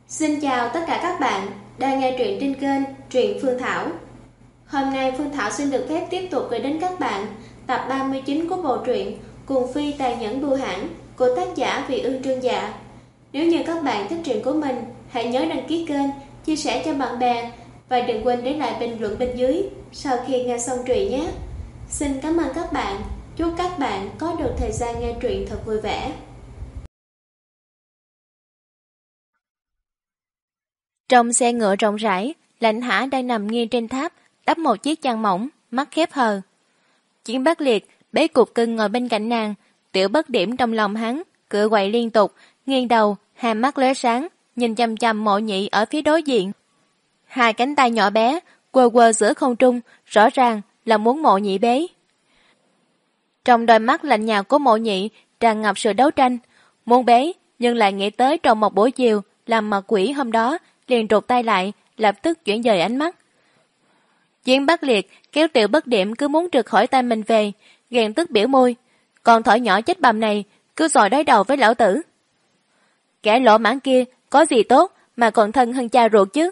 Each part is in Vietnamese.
Xin chào tất cả các bạn đang nghe truyện trên kênh Truyện Phương Thảo. Hôm nay Phương Thảo xin được phép tiếp tục gửi đến các bạn tập 39 của bộ truyện Cuồng Phi Tàn Nhẫn Bưu Hãn của tác giả Vị Ương Trương Dạ. Nếu như các bạn thích truyện của mình, hãy nhớ đăng ký kênh, chia sẻ cho bạn bè và đừng quên để lại bình luận bên dưới sau khi nghe xong truyện nhé. Xin cảm ơn các bạn. Chúc các bạn có được thời gian nghe truyện thật vui vẻ. Trong xe ngựa rộng rãi, Lãnh Hả đang nằm nghiêng trên tháp, đắp một chiếc chăn mỏng, mắt khép hờ. Chiến Bắc Liệt bế Cục Cưng ngồi bên cạnh nàng, Tiểu Bất Điểm trong lòng hắn, cựa quậy liên tục, nghiêng đầu, hai mắt lóe sáng, nhìn chằm chằm Mộ Nhị ở phía đối diện. Hai cánh tay nhỏ bé quơ quơ giữa không trung, rõ ràng là muốn Mộ Nhị bế. Trong đôi mắt lạnh nhạt của Mộ Nhị tràn ngập sự đấu tranh, muốn bế nhưng lại nghĩ tới trong một buổi chiều làm mặt quỷ hôm đó, liền rụt tay lại, lập tức chuyển dời ánh mắt. Chiến Bắc Liệt kéo Tiểu Bất Điểm cứ muốn trượt khỏi tay mình về, ghen tức biểu môi, còn thỏ nhỏ chết bầm này cứ dòi đối đầu với lão tử. Kẻ lỗ mãng kia có gì tốt mà còn thân hơn cha ruột chứ.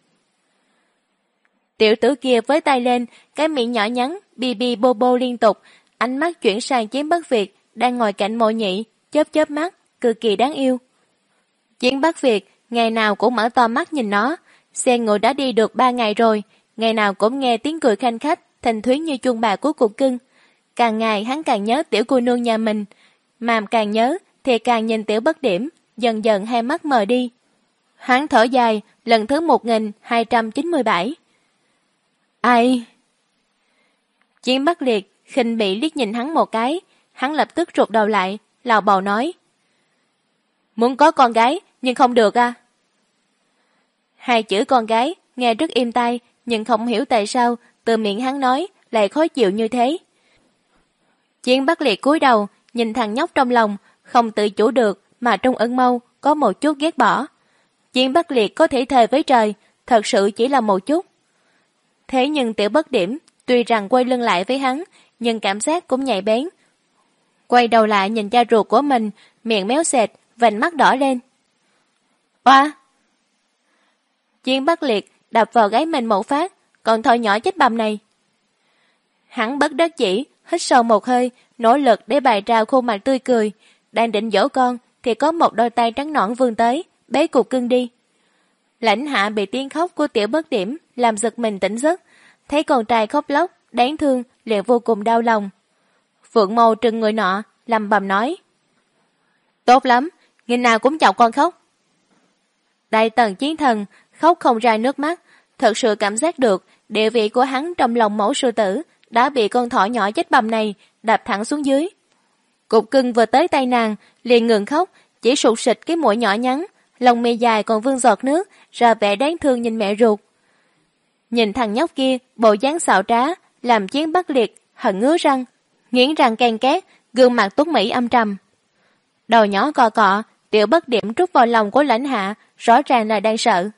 Tiểu tử kia với tay lên, cái miệng nhỏ nhắn bi bi bô bô liên tục, ánh mắt chuyển sang Chiến Bắc Việt đang ngồi cạnh Mộ Nhị, chớp chớp mắt, cực kỳ đáng yêu. Chiến Bắc Việt ngày nào cũng mở to mắt nhìn nó, xe ngựa đã đi được 3 ngày rồi, ngày nào cũng nghe tiếng cười khanh khách, thanh thúy như chuông bà của Cục Cưng. Càng ngày hắn càng nhớ tiểu cô nương nhà mình, mà càng nhớ thì càng nhìn Tiểu Bất Điểm, dần dần hai mắt mờ đi. Hắn thở dài, lần thứ 1297. Ai? Chiến Bắc Liệt khinh bỉ liếc nhìn hắn một cái, hắn lập tức rụt đầu lại, lào bầu nói. Muốn có con gái, nhưng không được à? Hai chữ con gái nghe rất êm tai, nhưng không hiểu tại sao từ miệng hắn nói lại khó chịu như thế. Chiến Bắc Liệt cúi đầu nhìn thằng nhóc trong lòng, không tự chủ được mà trong ẩn mâu có một chút ghét bỏ. Chiến Bắc Liệt có thể thề với trời, thật sự chỉ là một chút. Thế nhưng Tiểu Bất Điểm tuy rằng quay lưng lại với hắn, nhưng cảm giác cũng nhạy bén. Quay đầu lại nhìn cha ruột của mình, miệng méo sệt, vành mắt đỏ lên. Oa! Chiến Bắc Liệt đập vào gáy mình một phát, còn thỏ nhỏ chết bầm này. Hắn bất đắc chỉ, hít sâu một hơi, nỗ lực để bày ra khuôn mặt tươi cười. Đang định dỗ con, thì có một đôi tay trắng nõn vươn tới, bế Cục Cưng đi. Lãnh Hạ bị tiếng khóc của Tiểu Bất Điểm làm giật mình tỉnh giấc, thấy con trai khóc lóc, đáng thương, liền vô cùng đau lòng. Phượng Mâu trừng người nọ, lầm bầm nói. Tốt lắm, ngày nào cũng chọc con khóc. Đại Tần Chiến Thần khóc không ra nước mắt, thật sự cảm giác được địa vị của hắn trong lòng mẫu sư tử đã bị con thỏ nhỏ chết bầm này đạp thẳng xuống dưới. Cục Cưng vừa tới tay nàng, liền ngừng khóc, chỉ sụt sịt cái mũi nhỏ nhắn, lông mi dài còn vương giọt nước, ra vẻ đáng thương nhìn mẹ ruột. Nhìn thằng nhóc kia, bộ dáng xạo trá, làm Chiến Bắc Liệt hận ngứa răng, nghiến răng ken két, gương mặt tuấn mỹ âm trầm. Đầu nhỏ cọ cọ, Tiểu Bất Điểm trút vào lòng của Lãnh Hạ, rõ ràng là đang sợ.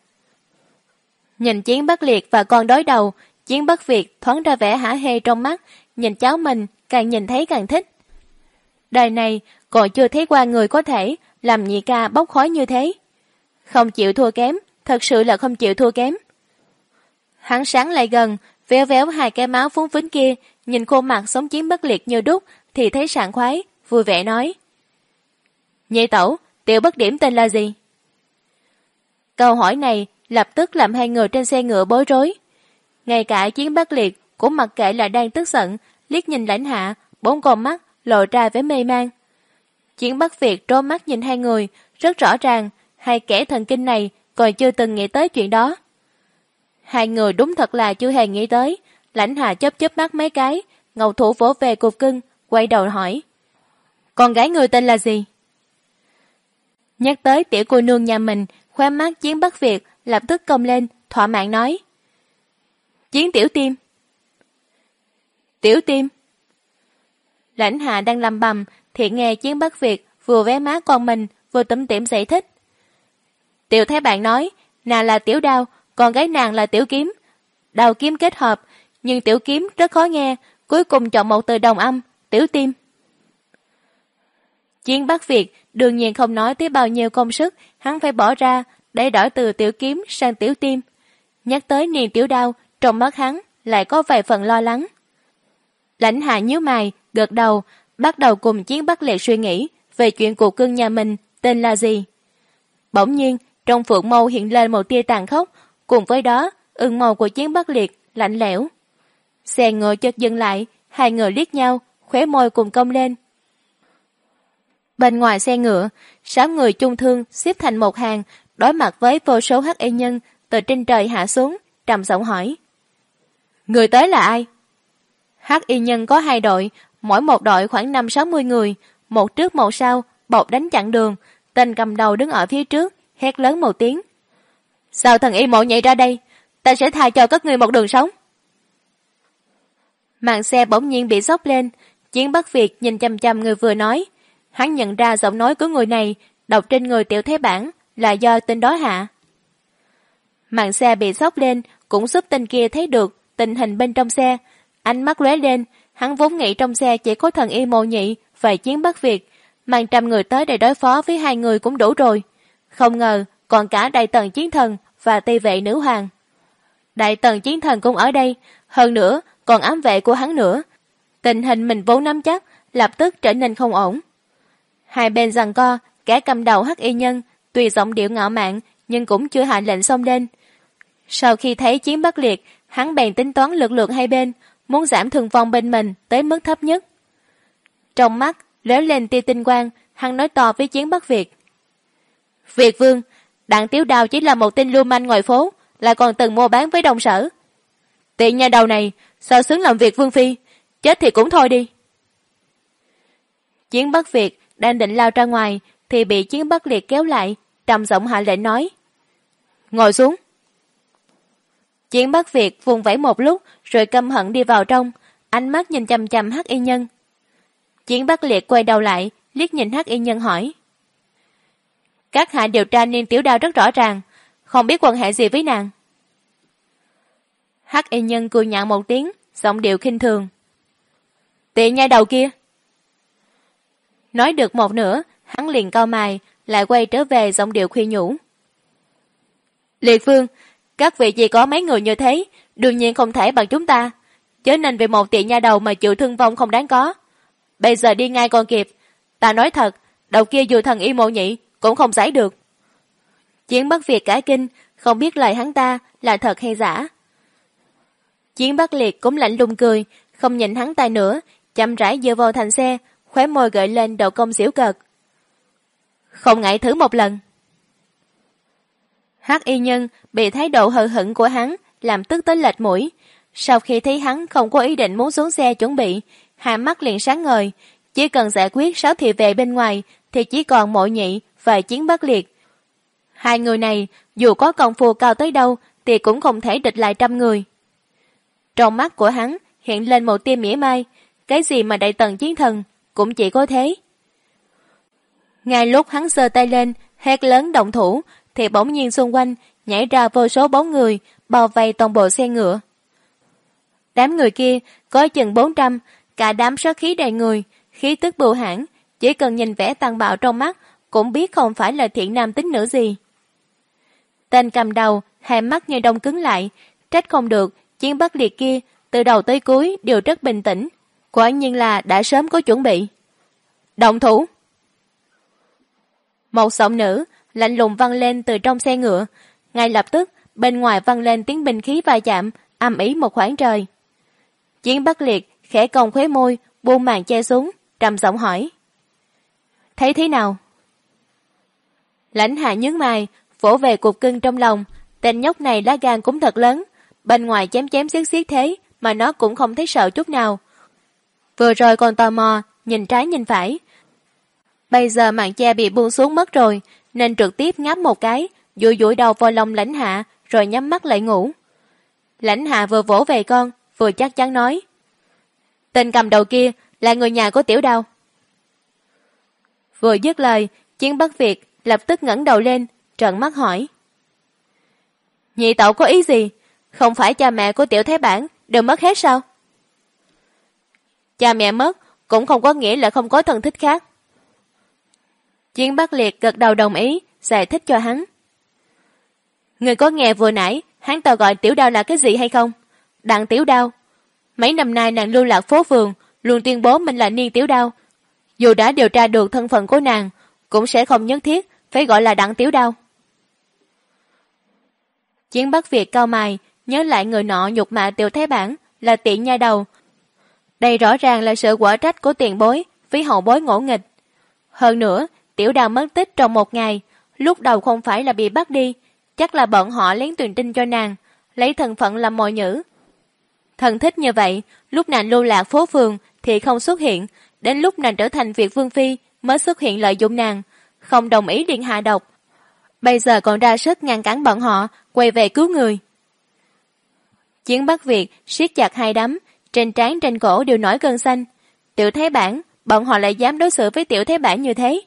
Nhìn Chiến Bắc Liệt và con đối đầu, Chiến Bắc Việt thoáng ra vẻ hả hê trong mắt, nhìn cháu mình càng nhìn thấy càng thích. Đời này còn chưa thấy qua người có thể làm nhị ca bốc khói như thế. Không chịu thua kém, thật sự là không chịu thua kém. Hắn sáng lại gần, véo véo hai cái máu phúng phính kia, nhìn khuôn mặt sống Chiến Bất Liệt như đúc thì thấy sảng khoái, vui vẻ nói. Nhị tẩu, Tiểu Bất Điểm tên là gì? Câu hỏi này lập tức làm hai người trên xe ngựa bối rối. Ngay cả Chiến Bắc Liệt cũng mặc kệ là đang tức giận, liếc nhìn Lãnh Hạ, 4 con mắt lộ ra vẻ mê man. Chiến Bắc Việt trố mắt nhìn hai người, rất rõ ràng hai kẻ thần kinh này còn chưa từng nghĩ tới chuyện đó. Hai người đúng thật là chưa hề nghĩ tới. Lãnh Hạ chớp chớp mắt mấy cái, ngầu thủ vỗ về Cục Cưng, quay đầu hỏi. Con gái người tên là gì? Nhắc tới tiểu cô nương nhà mình, khóe mắt Chiến Bắc Việt lập tức cong lên, thỏa mãn nói. Chiến Tiểu Tim. Tiểu Tim. Lãnh Hạ đang lầm bầm thì nghe Chiến Bắc Việt vừa vé má con mình vừa tủm tỉm giải thích. Tiểu thấy bạn nói, nàng là Tiểu Đao, con gái nàng là Tiểu Kiếm. Đao kiếm kết hợp, nhưng Tiểu Kiếm rất khó nghe, cuối cùng chọn một từ đồng âm, Tiểu Tim. Chiến Bắc Việt đương nhiên không nói tới bao nhiêu công sức hắn phải bỏ ra để đổi từ tiểu kiếm sang tiểu tim. Nhắc tới Niên Tiểu Đao, trong mắt hắn lại có vài phần lo lắng. Lãnh Hạ nhíu mày, gật đầu, bắt đầu cùng Chiến Bắc Liệt suy nghĩ về chuyện cuộc cưng nhà mình tên là gì. Bỗng nhiên, trong phượng mâu hiện lên một tia tàn khốc, cùng với đó, ửng màu của Chiến Bắc Liệt lạnh lẽo. Xe ngựa chợt dừng lại, hai người liếc nhau, khóe môi cùng cong lên. Bên ngoài xe ngựa, 6 người chung thương xếp thành một hàng, đối mặt với vô số hắc y nhân từ trên trời hạ xuống, trầm giọng hỏi: người tới là ai? Hắc y nhân có 2 đội, mỗi một đội khoảng 50-60 người, một trước một sau, bọc đánh chặn đường. Tên cầm đầu đứng ở phía trước, hét lớn một tiếng: sao thần y mộ nhảy ra đây? Ta sẽ tha cho các ngươi một đường sống. Màn xe bỗng nhiên bị xốc lên. Chiến Bắc Việt nhìn chăm chăm người vừa nói. Hắn nhận ra giọng nói của người này đọc trên người Tiểu Thế Bản là do tên đó hạ. Màn xe bị xốc lên cũng giúp tên kia thấy được tình hình bên trong xe. Ánh mắt lóe lên, hắn vốn nghĩ trong xe chỉ có thần y Mộ Nhị và Chiến Bắc Việt, mang 100 người tới để đối phó với 2 người cũng đủ rồi. Không ngờ còn cả Đại Tần Chiến Thần và Tỳ Vệ Nữ Hoàng. Đại Tần Chiến Thần cũng ở đây, hơn nữa còn ám vệ của hắn nữa. Tình hình mình vốn nắm chắc lập tức trở nên không ổn. Hai bên giằng co, kẻ cầm đầu hắc y nhân tuy giọng điệu ngạo mạn nhưng cũng chưa hạ lệnh xông lên. Sau khi thấy Chiến Bắc Liệt, hắn bèn tính toán lực lượng hai bên, muốn giảm thương vong bên mình tới mức thấp nhất. Trong mắt lóe lên tia tinh quang, hắn nói to với Chiến Bắc Việt: Việt Vương, Đặng Tiểu Đao chỉ là một tên lưu manh ngoài phố, lại còn từng mua bán với Đông Sở. Tiện nhà đầu này sao xứng làm Việt Vương phi, chết thì cũng thôi đi. Chiến Bắc Việt đang định lao ra ngoài thì bị Chiến Bắc Liệt kéo lại, trầm giọng hạ lệnh nói: ngồi xuống. Chiến Bắc Việt vùng vẫy một lúc rồi căm hận đi vào trong, ánh mắt nhìn chằm chằm hắc y nhân. Chiến Bắc Liệt quay đầu lại liếc nhìn hắc y nhân hỏi: các hạ điều tra Niên Tiểu Đao rất rõ ràng, không biết quan hệ gì với nàng? Hắc y nhân cười nhạo một tiếng, giọng điệu khinh thường: tiện nha đầu kia. Nói được một nửa, hắn liền cau mày, lại quay trở về giọng điệu khuyên nhủ: Liệt Vương, các vị chỉ có mấy người như thế, đương nhiên không thể bằng chúng ta, chớ nên vì một tiện nha đầu mà chịu thương vong không đáng có. Bây giờ đi ngay còn kịp, ta nói thật, đầu kia dù thần y Mộ Nhị cũng không giải được. Chiến Bắc Việt cả kinh, không biết lời hắn ta là thật hay giả. Chiến Bắc Liệt cũng lạnh lùng cười, không nhìn hắn ta nữa, chậm rãi dựa vào thành xe, khóe môi gợi lên độ cong giễu cợt: không ngại thử một lần. Hắc y nhân bị thái độ hờ hững của hắn làm tức tới lệch mũi. Sau khi thấy hắn không có ý định muốn xuống xe chuẩn bị, hai mắt liền sáng ngời. Chỉ cần giải quyết 6 thị vệ bên ngoài thì chỉ còn Mộ Nhị và Chiến Bắc Liệt. Hai người này dù có công phu cao tới đâu thì cũng không thể địch lại 100 người. Trong mắt của hắn hiện lên một tia mỉa mai, cái gì mà Đại Tần Chiến Thần cũng chỉ có thế. Ngay lúc hắn giơ tay lên hét lớn động thủ thì bỗng nhiên xung quanh nhảy ra vô số bóng người bao vây toàn bộ xe ngựa. Đám người kia có chừng 400, cả đám sát khí đầy người, khí tức bưu hãn, chỉ cần nhìn vẻ tàn bạo trong mắt cũng biết không phải là thiện nam tín nữ gì. Tên cầm đầu hai mắt như đông cứng lại, trách không được Chiến Bắc Liệt kia từ đầu tới cuối đều rất bình tĩnh, quả nhiên là đã sớm có chuẩn bị. Động thủ. Một giọng nữ lạnh lùng vang lên từ trong xe ngựa, ngay lập tức bên ngoài vang lên tiếng binh khí va chạm ầm ĩ một khoảng trời. Chiến Bắc Liệt khẽ cong khóe môi, buông màn che xuống, trầm giọng hỏi: thấy thế nào? Lãnh Hạ nhướng mày, vỗ về cục cưng trong lòng. Tên nhóc này lá gan cũng thật lớn, bên ngoài chém chém xiết xiết thế mà nó cũng không thấy sợ chút nào. Vừa rồi còn tò mò nhìn trái nhìn phải, bây giờ màn che bị buông xuống mất rồi, nên trực tiếp ngáp một cái, dụi dụi đầu vào lòng Lãnh Hạ rồi nhắm mắt lại ngủ. Lãnh Hạ vừa vỗ về con vừa chắc chắn nói: tên cầm đầu kia là người nhà của Tiểu Đao. Vừa dứt lời, Chiến Bắc Việt lập tức ngẩng đầu lên, trợn mắt hỏi: nhị tẩu có ý gì? Không phải cha mẹ của Tiểu Thế Bản đều mất hết sao? Cha mẹ mất cũng không có nghĩa là không có thân thích khác. Chiến Bắc Liệt gật đầu đồng ý, giải thích cho hắn: Người có nghe vừa nãy hắn ta gọi Tiểu Đao là cái gì hay không? Đặng Tiểu Đao. Mấy năm nay nàng lưu lạc phố phường, luôn tuyên bố mình là Niên Tiểu Đao. Dù đã điều tra được thân phận của nàng, cũng sẽ không nhất thiết phải gọi là Đặng Tiểu Đao. Chiến Bắc Việt cau mày, nhớ lại người nọ nhục mạ Tiểu Thái Bản là tiện nha đầu. Đây rõ ràng là sự quả trách của tiền bối với hậu bối ngỗ nghịch. Hơn nữa, Tiểu Đao mất tích trong một ngày, lúc đầu không phải là bị bắt đi, chắc là bọn họ lén truyền tin cho nàng, lấy thân phận làm mồi nhử. Thần thích như vậy, lúc nàng lưu lạc phố phường thì không xuất hiện, đến lúc nàng trở thành Việt Vương Phi mới xuất hiện lợi dụng nàng, không đồng ý điện hạ độc. Bây giờ còn ra sức ngăn cản bọn họ quay về cứu người. Chiến Bắc Việt siết chặt hai đấm, trên trán trên cổ đều nổi gân xanh. Tiểu Thái Bản, bọn họ lại dám đối xử với Tiểu Thái Bản như thế?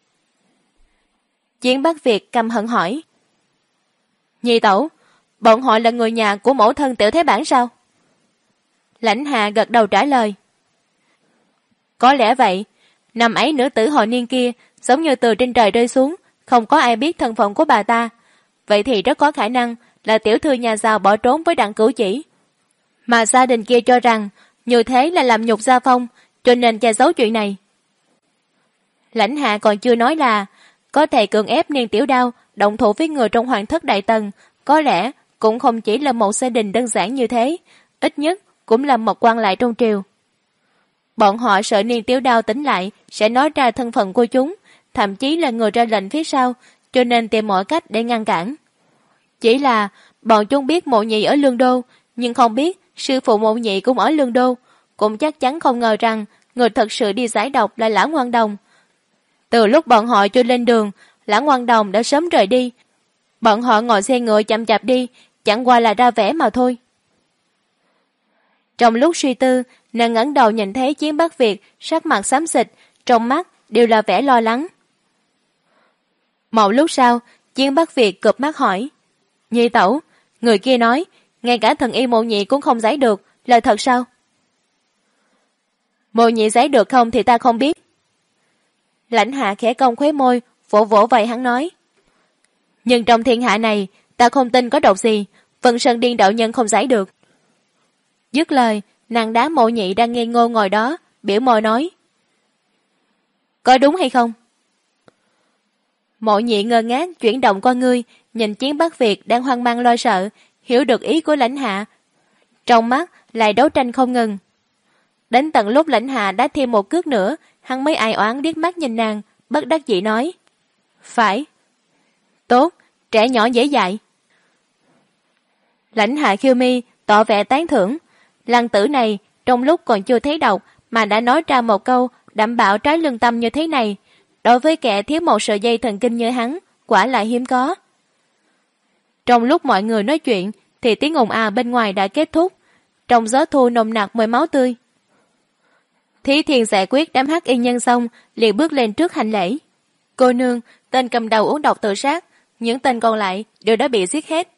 Chiến Bắc Việt căm hận hỏi. Nhi tẩu, bọn họ là người nhà của mẫu thân Tiểu Thái Bản sao? Lãnh Hạ gật đầu trả lời. Có lẽ vậy, năm ấy nữ tử họ Niên kia giống như từ trên trời rơi xuống, không có ai biết thân phận của bà ta. Vậy thì rất có khả năng là tiểu thư nhà giàu bỏ trốn với Đặng Cửu Chỉ. Mà gia đình kia cho rằng như thế là làm nhục gia phong, cho nên che giấu chuyện này. Lãnh Hạ còn chưa nói là có thể cưỡng ép Niên Tiểu Đao động thủ với người trong Hoàng thất Đại Tần, có lẽ cũng không chỉ là một gia đình đơn giản như thế, ít nhất cũng là một quan lại trong triều. Bọn họ sợ Niên Tiểu Đao tỉnh lại sẽ nói ra thân phận của chúng, thậm chí là người ra lệnh phía sau, cho nên tìm mọi cách để ngăn cản. Chỉ là bọn chúng biết Mộ Nhị ở Lương Đô, nhưng không biết sư phụ Mộ Nhị cũng ở Lương Đô, cũng chắc chắn không ngờ rằng người thật sự đi giải độc là Lã Ngoan Đồng. Từ lúc bọn họ chưa lên đường, Lã Ngoan Đồng đã sớm rời đi. Bọn họ ngồi xe ngựa chậm chạp đi, chẳng qua là ra vẻ mà thôi. Trong lúc suy tư, nàng ngẩng đầu nhìn thấy Chiến Bắc Việt sắc mặt xám xịt, trong mắt đều là vẻ lo lắng. Một lúc sau, Chiến Bắc Việt cụp mắt hỏi. Nhi tẩu, người kia nói, ngay cả thần y Mộ Nhị cũng không giải được, là thật sao? Mộ Nhị giải được không thì ta không biết. Lãnh Hạ khẽ cong khóe môi, vỗ vỗ vai hắn nói. Nhưng trong thiên hạ này, ta không tin có độc gì, Vân Sơn Điên đạo nhân không giải được. Dứt lời, nàng đá Mộ Nhị đang ngây ngô ngồi đó, biểu môi nói. Có đúng hay không? Mộ Nhị ngơ ngác chuyển động con ngươi, nhìn Chiến Bắc Việt đang hoang mang lo sợ, hiểu được ý của Lãnh Hạ. Trong mắt lại đấu tranh không ngừng. Đến tận lúc Lãnh Hạ đã thêm một cước nữa, hắn mới ai oán điếc mắt nhìn nàng, bất đắc dĩ nói. Phải. Tốt, trẻ nhỏ dễ dạy. Lãnh Hạ khiêu mi, tỏ vẻ tán thưởng. Lăng tử này, trong lúc còn chưa thấy độc, mà đã nói ra một câu đảm bảo trái lương tâm như thế này. Đối với kẻ thiếu một sợi dây thần kinh như hắn, quả là hiếm có. Trong lúc mọi người nói chuyện, thì tiếng ồn ào bên ngoài đã kết thúc. Trong gió thu nồng nặc mùi máu tươi. Thí Thiên giải quyết đám hắc y nhân xong, liền bước lên trước hành lễ. Cô nương, tên cầm đầu uống độc tự sát, những tên còn lại đều đã bị giết hết.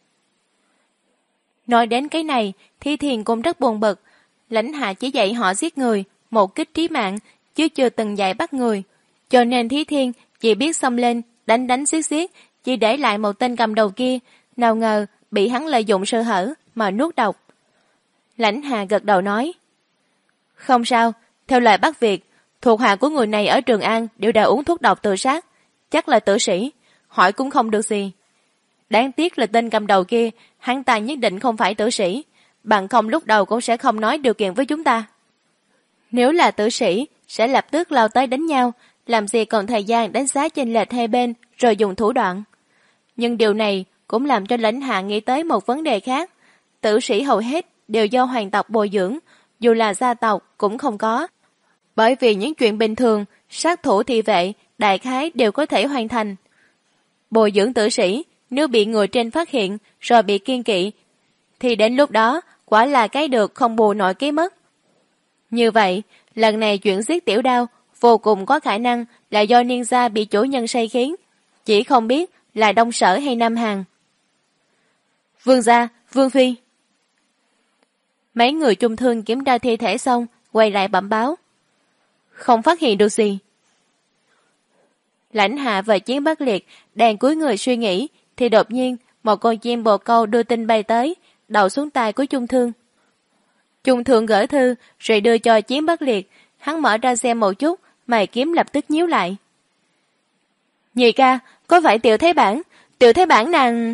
Nói đến cái này, Thí Thiên cũng rất buồn bực. Lãnh Hạ chỉ dạy họ giết người, một kích trí mạng, chứ chưa từng dạy bắt người. Cho nên Thí Thiên chỉ biết xông lên, đánh giết, chỉ để lại một tên cầm đầu kia, nào ngờ bị hắn lợi dụng sơ hở mà nuốt độc. Lãnh Hạ gật đầu nói. Không sao, theo lời Bắc Việt, thuộc hạ của người này ở Trường An đều đã uống thuốc độc tự sát, chắc là tử sĩ, hỏi cũng không được gì. Đáng tiếc là tên cầm đầu kia, hắn ta nhất định không phải tử sĩ, bằng không lúc đầu cũng sẽ không nói điều kiện với chúng ta. Nếu là tử sĩ, sẽ lập tức lao tới đánh nhau, làm gì còn thời gian đánh giá chênh lệch hai bên rồi dùng thủ đoạn. Nhưng điều này cũng làm cho Lãnh Hạ nghĩ tới một vấn đề khác. Tử sĩ hầu hết đều do hoàng tộc bồi dưỡng, dù là gia tộc cũng không có. Bởi vì những chuyện bình thường, sát thủ thị vệ, đại khái đều có thể hoàn thành. Bồi dưỡng tử sĩ, nếu bị người trên phát hiện rồi bị kiêng kỵ, thì đến lúc đó quả là cái được không bù nổi cái mất. Như vậy, lần này chuyện giết Tiểu Đao vô cùng có khả năng là do Niên gia bị chủ nhân sai khiến, chỉ không biết là Đông Sở hay Nam Hàn. Vương gia, Vương Phi. Mấy người chung thương kiểm tra thi thể xong, quay lại bẩm báo. Không phát hiện được gì. Lãnh Hạ và Chiến Bắc Liệt đang cúi người suy nghĩ, thì đột nhiên một con chim bồ câu đưa tin bay tới, đậu xuống tay của Chung Thương. Chung Thương gửi thư rồi đưa cho Chiến Bất Liệt, hắn mở ra xem một chút, mày kiếm lập tức nhíu lại. Nhị ca, có phải Tiểu Thế Bản nàng...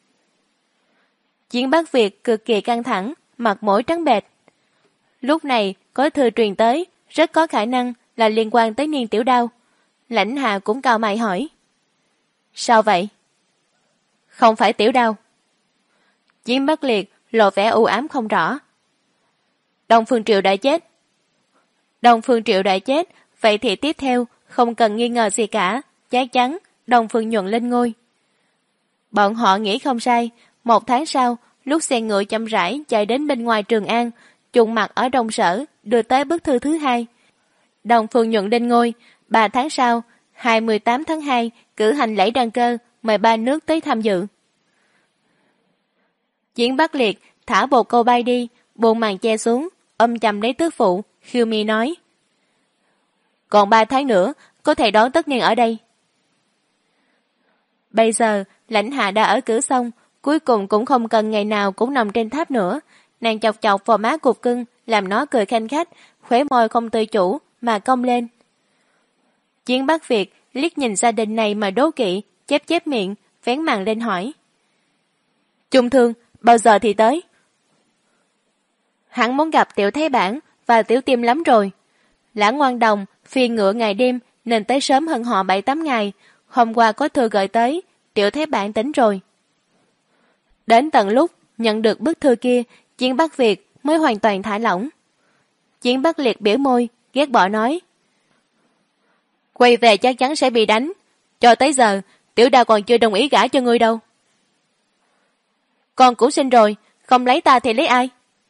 Chiến Bắc Việt cực kỳ căng thẳng, mặt mũi trắng bệch. Lúc này có thư truyền tới, rất có khả năng là liên quan tới Niên Tiểu Đao. Lãnh Hà cũng cau mày hỏi. Sao vậy? Không phải Tiểu Đao. Chiến Bắc Liệt lộ vẻ u ám không rõ. Đông Phương Triệu đã chết. Đông Phương Triệu đã chết, vậy thì tiếp theo không cần nghi ngờ gì cả, chắc chắn Đông Phương Nhuận lên ngôi. Bọn họ nghĩ không sai, 1 tháng sau, lúc xe ngựa chậm rãi chạy đến bên ngoài Trường An, trùng mặt ở Đông Sở, đưa tới bức thư thứ 2. Đông Phương Nhuận lên ngôi, 3 tháng sau, 28 tháng 2, cử hành lễ đăng cơ, mời 3 nước tới tham dự. Chiến Bắc Liệt thả bồ câu bay đi, buông màn che xuống, ôm chầm lấy tước phụ, khiêu mi nói. Còn 3 tháng nữa, có thể đón tất niên ở đây. Bây giờ, Lãnh Hạ đã ở Cử xong, cuối cùng cũng không cần ngày nào cũng nằm trên tháp nữa. Nàng chọc chọc vào má cục cưng, làm nó cười khanh khách, khóe môi không tự chủ, mà cong lên. Chiến Bắc Việt liếc nhìn gia đình này mà đố kỵ, chép miệng, vén màn lên hỏi. Chung Thương, bao giờ thì tới? Hắn muốn gặp Tiểu Thế Bản và Tiểu Tiêm lắm rồi. Lã Ngoan Đồng phi ngựa ngày đêm nên tới sớm hơn họ 7-8 ngày. Hôm qua có thư gửi tới, Tiểu Thế Bản tính rồi. Đến tận lúc nhận được bức thư kia, Chiến Bắc Việt mới hoàn toàn thả lỏng. Chiến Bắc Liệt biểu môi, ghét bỏ nói. Quay về chắc chắn sẽ bị đánh. Cho tới giờ, Tiểu Đao còn chưa đồng ý gả cho ngươi đâu. Con cũng sinh rồi, không lấy ta thì lấy ai?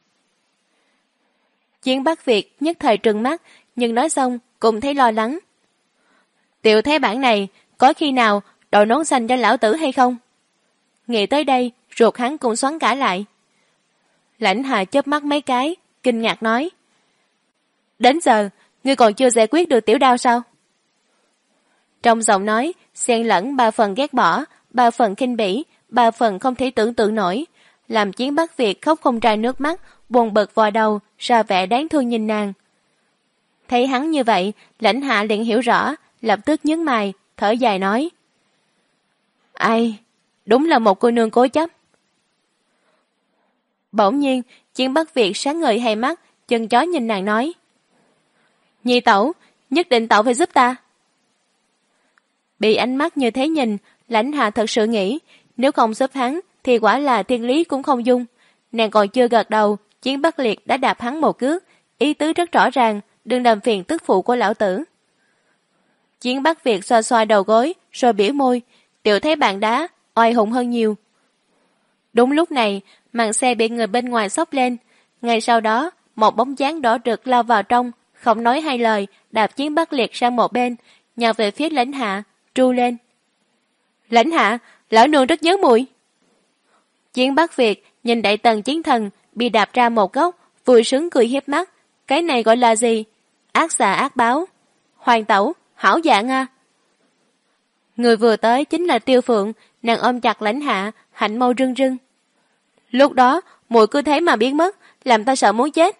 Chiến Bắc Việt nhất thời trừng mắt, nhưng nói xong cũng thấy lo lắng. Tiểu Thế Bản này có khi nào đội nón xanh cho lão tử hay không? Nghĩ tới đây, ruột hắn cũng xoắn cả lại. Lãnh Hà chớp mắt mấy cái, kinh ngạc nói. Đến giờ, ngươi còn chưa giải quyết được Tiểu Đao sao? Trong giọng nói, xen lẫn 3 phần ghét bỏ, 3 phần khinh bỉ, 3 phần không thể tưởng tượng nổi, làm Chiến Bắc Việt khóc không ra nước mắt, buồn bực vò đầu, ra vẻ đáng thương nhìn nàng. Thấy hắn như vậy, Lãnh Hạ liền hiểu rõ, lập tức nhướng mày, thở dài nói. Ai, đúng là một cô nương cố chấp. Bỗng nhiên, Chiến Bắc Việt sáng ngời hai mắt, chân chó nhìn nàng nói. Nhi tẩu, nhất định tẩu phải giúp ta. Bị ánh mắt như thế nhìn, Lãnh Hạ thật sự nghĩ, nếu không giúp hắn, thì quả là thiên lý cũng không dung. Nàng còn chưa gật đầu, Chiến Bắc Liệt đã đạp hắn một cước, ý tứ rất rõ ràng, đừng làm phiền tức phụ của lão tử. Chiến Bắc Việt xoa xoa đầu gối, rồi biểu môi, Tiểu Thế Bản đá, oai hùng hơn nhiều. Đúng lúc này, màn xe bị người bên ngoài xốc lên. Ngay sau đó, một bóng dáng đỏ rực lao vào trong, không nói hai lời, đạp Chiến Bắc Liệt sang một bên, nhào về phía Lãnh Hạ, tru lên. Lãnh Hạ, lão nương rất nhớ muội. Chiến Bắc Việt nhìn đại tần chiến thần bị đạp ra một góc, vui sướng cười hiếp mắt. Cái này gọi là gì? Ác xà ác báo. Hoàng tẩu, hảo dạng à. Người vừa tới chính là Tiêu Phượng, nàng ôm chặt Lãnh Hạ, hạnh mâu rưng rưng. Lúc đó, muội cứ thế mà biến mất, làm ta sợ muốn chết.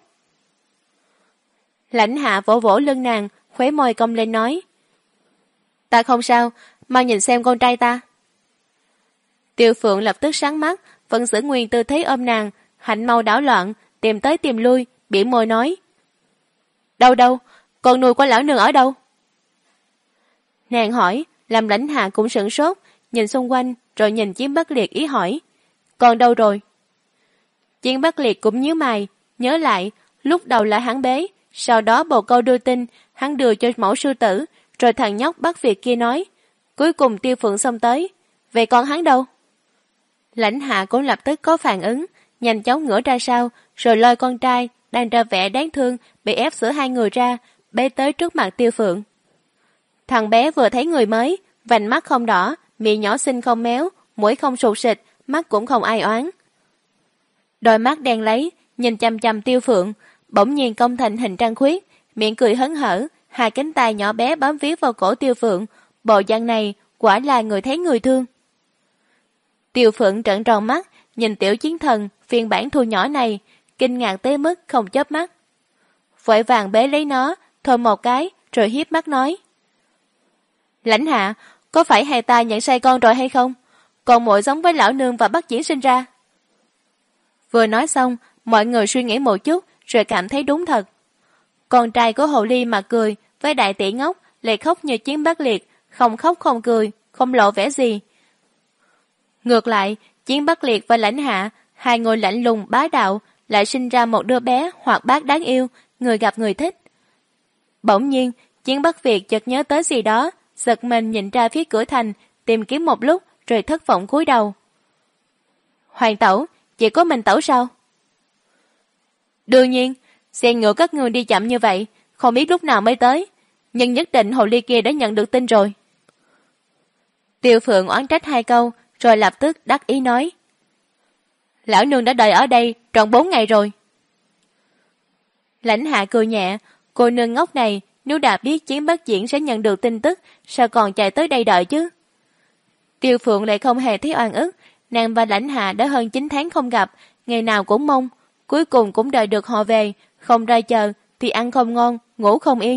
Lãnh Hạ vỗ vỗ lưng nàng, khóe môi cong lên nói. Ta không sao, mau nhìn xem con trai ta. Tiêu Phượng lập tức sáng mắt, vẫn giữ nguyên tư thế ôm nàng, hạnh mâu đảo loạn, tìm tới tìm lui, bĩu môi nói. Đâu, con nuôi của lão nương ở đâu? Nàng hỏi, làm Lãnh Hạ cũng sửng sốt, nhìn xung quanh, rồi nhìn Chiến Bắc Liệt ý hỏi. Còn đâu rồi? Chiến Bắc Liệt cũng nhíu mày, nhớ lại, lúc đầu là hắn bế, sau đó bồ câu đưa tin, hắn đưa cho mẫu sư tử, rồi thằng nhóc Bắc Việt kia nói. Cuối cùng Tiêu Phượng xông tới, về con hắn đâu? Lãnh Hạ cũng lập tức có phản ứng, nhanh chóng ngửa ra sau, rồi lôi con trai, đang ra vẻ đáng thương, bị ép giữa hai người ra, bế tới trước mặt Tiêu Phượng. Thằng bé vừa thấy người mới, vành mắt không đỏ, miệng nhỏ xinh không méo, mũi không sụt sịt, mắt cũng không ai oán. Đôi mắt đen lấy, nhìn chằm chằm Tiêu Phượng, bỗng nhiên cong thành hình trăng khuyết, miệng cười hớn hở, hai cánh tay nhỏ bé bám víu vào cổ Tiêu Phượng, bộ dạng này quả là người thấy người thương. Tiêu Phượng trợn tròn mắt, nhìn tiểu chiến thần phiên bản thu nhỏ này, kinh ngạc tới mức không chớp mắt. Vội vàng bế lấy nó, thôi một cái, rồi hiếp mắt nói. Lãnh Hạ, có phải hai ta nhận sai con rồi hay không? Con muội giống với lão nương và Bắc Diễn sinh ra. Vừa nói xong, mọi người suy nghĩ một chút, rồi cảm thấy đúng thật. Con trai của Hồ Ly mà cười, với đại tỷ ngốc, lại khóc như Chiến Bắc Liệt, không khóc không cười, không lộ vẻ gì. Ngược lại, Chiến Bắc Liệt và Lãnh Hạ, hai người lạnh lùng bá đạo, lại sinh ra một đứa bé hoạt bát đáng yêu, người gặp người thích. Bỗng nhiên, Chiến Bắc Việt chợt nhớ tới gì đó, giật mình nhìn ra phía cửa thành, tìm kiếm một lúc, rồi thất vọng cúi đầu. Hoàng tẩu, chỉ có mình tẩu sao? Đương nhiên, xe ngựa các người đi chậm như vậy, không biết lúc nào mới tới, nhưng nhất định Hồ Ly kia đã nhận được tin rồi. Tiêu Phượng oán trách hai câu, rồi lập tức đắc ý nói. Lão nương đã đợi ở đây trọn 4 ngày rồi. Lãnh Hạ cười nhẹ, cô nương ngốc này, nếu đã biết Chiến Bắc Diễn sẽ nhận được tin tức, sao còn chạy tới đây đợi chứ? Tiêu Phượng lại không hề thấy oan ức, nàng và Lãnh Hạ đã hơn 9 tháng không gặp, ngày nào cũng mong, cuối cùng cũng đợi được họ về, không ra chờ thì ăn không ngon, ngủ không yên.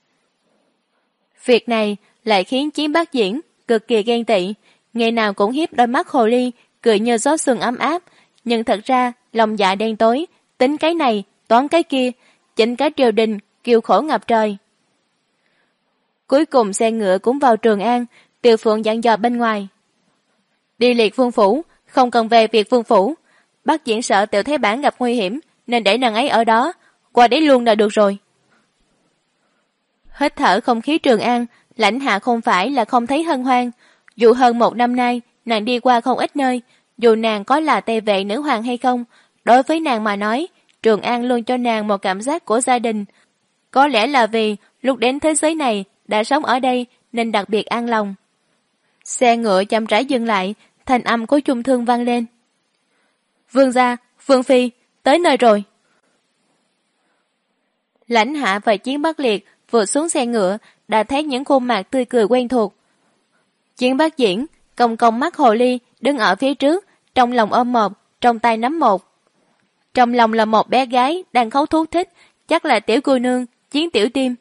Việc này lại khiến Chiến Bắc Diễn cực kỳ ghen tị, ngày nào cũng hiếp đôi mắt hồ ly, cười như gió xuân ấm áp, nhưng thật ra lòng dạ đen tối, tính cái này, toán cái kia, chỉnh cả triều đình, kiêu khổ ngập trời. Cuối cùng xe ngựa cũng vào Trường An, Tiêu Phượng dặn dò bên ngoài. Đi Liệt Vương phủ, không cần về Việt Vương phủ. Bắc Diễn sợ Tiểu Thế Bản gặp nguy hiểm, nên để nàng ấy ở đó, qua đấy luôn là được rồi. Hít thở không khí Trường An, Lãnh Hạ không phải là không thấy hân hoan. Dù hơn 1 năm nay, nàng đi qua không ít nơi, dù nàng có là tề vệ nữ hoàng hay không, đối với nàng mà nói, Trường An luôn cho nàng một cảm giác của gia đình. Có lẽ là vì lúc đến thế giới này đã sống ở đây nên đặc biệt an lòng. Xe ngựa chậm rãi dừng lại, thanh âm của Trung Thương vang lên. Vương gia, Vương phi, tới nơi rồi. Lãnh Hạ và Chiến Bắc Liệt vừa xuống xe ngựa đã thấy những khuôn mặt tươi cười quen thuộc. Chiến Bắc Diễn cong cong mắt hồ ly đứng ở phía trước, trong lòng ôm một, trong tay nắm một. Trong lòng là một bé gái đang khóc thút thích, chắc là tiểu cô nương Chiến Tiểu Tim.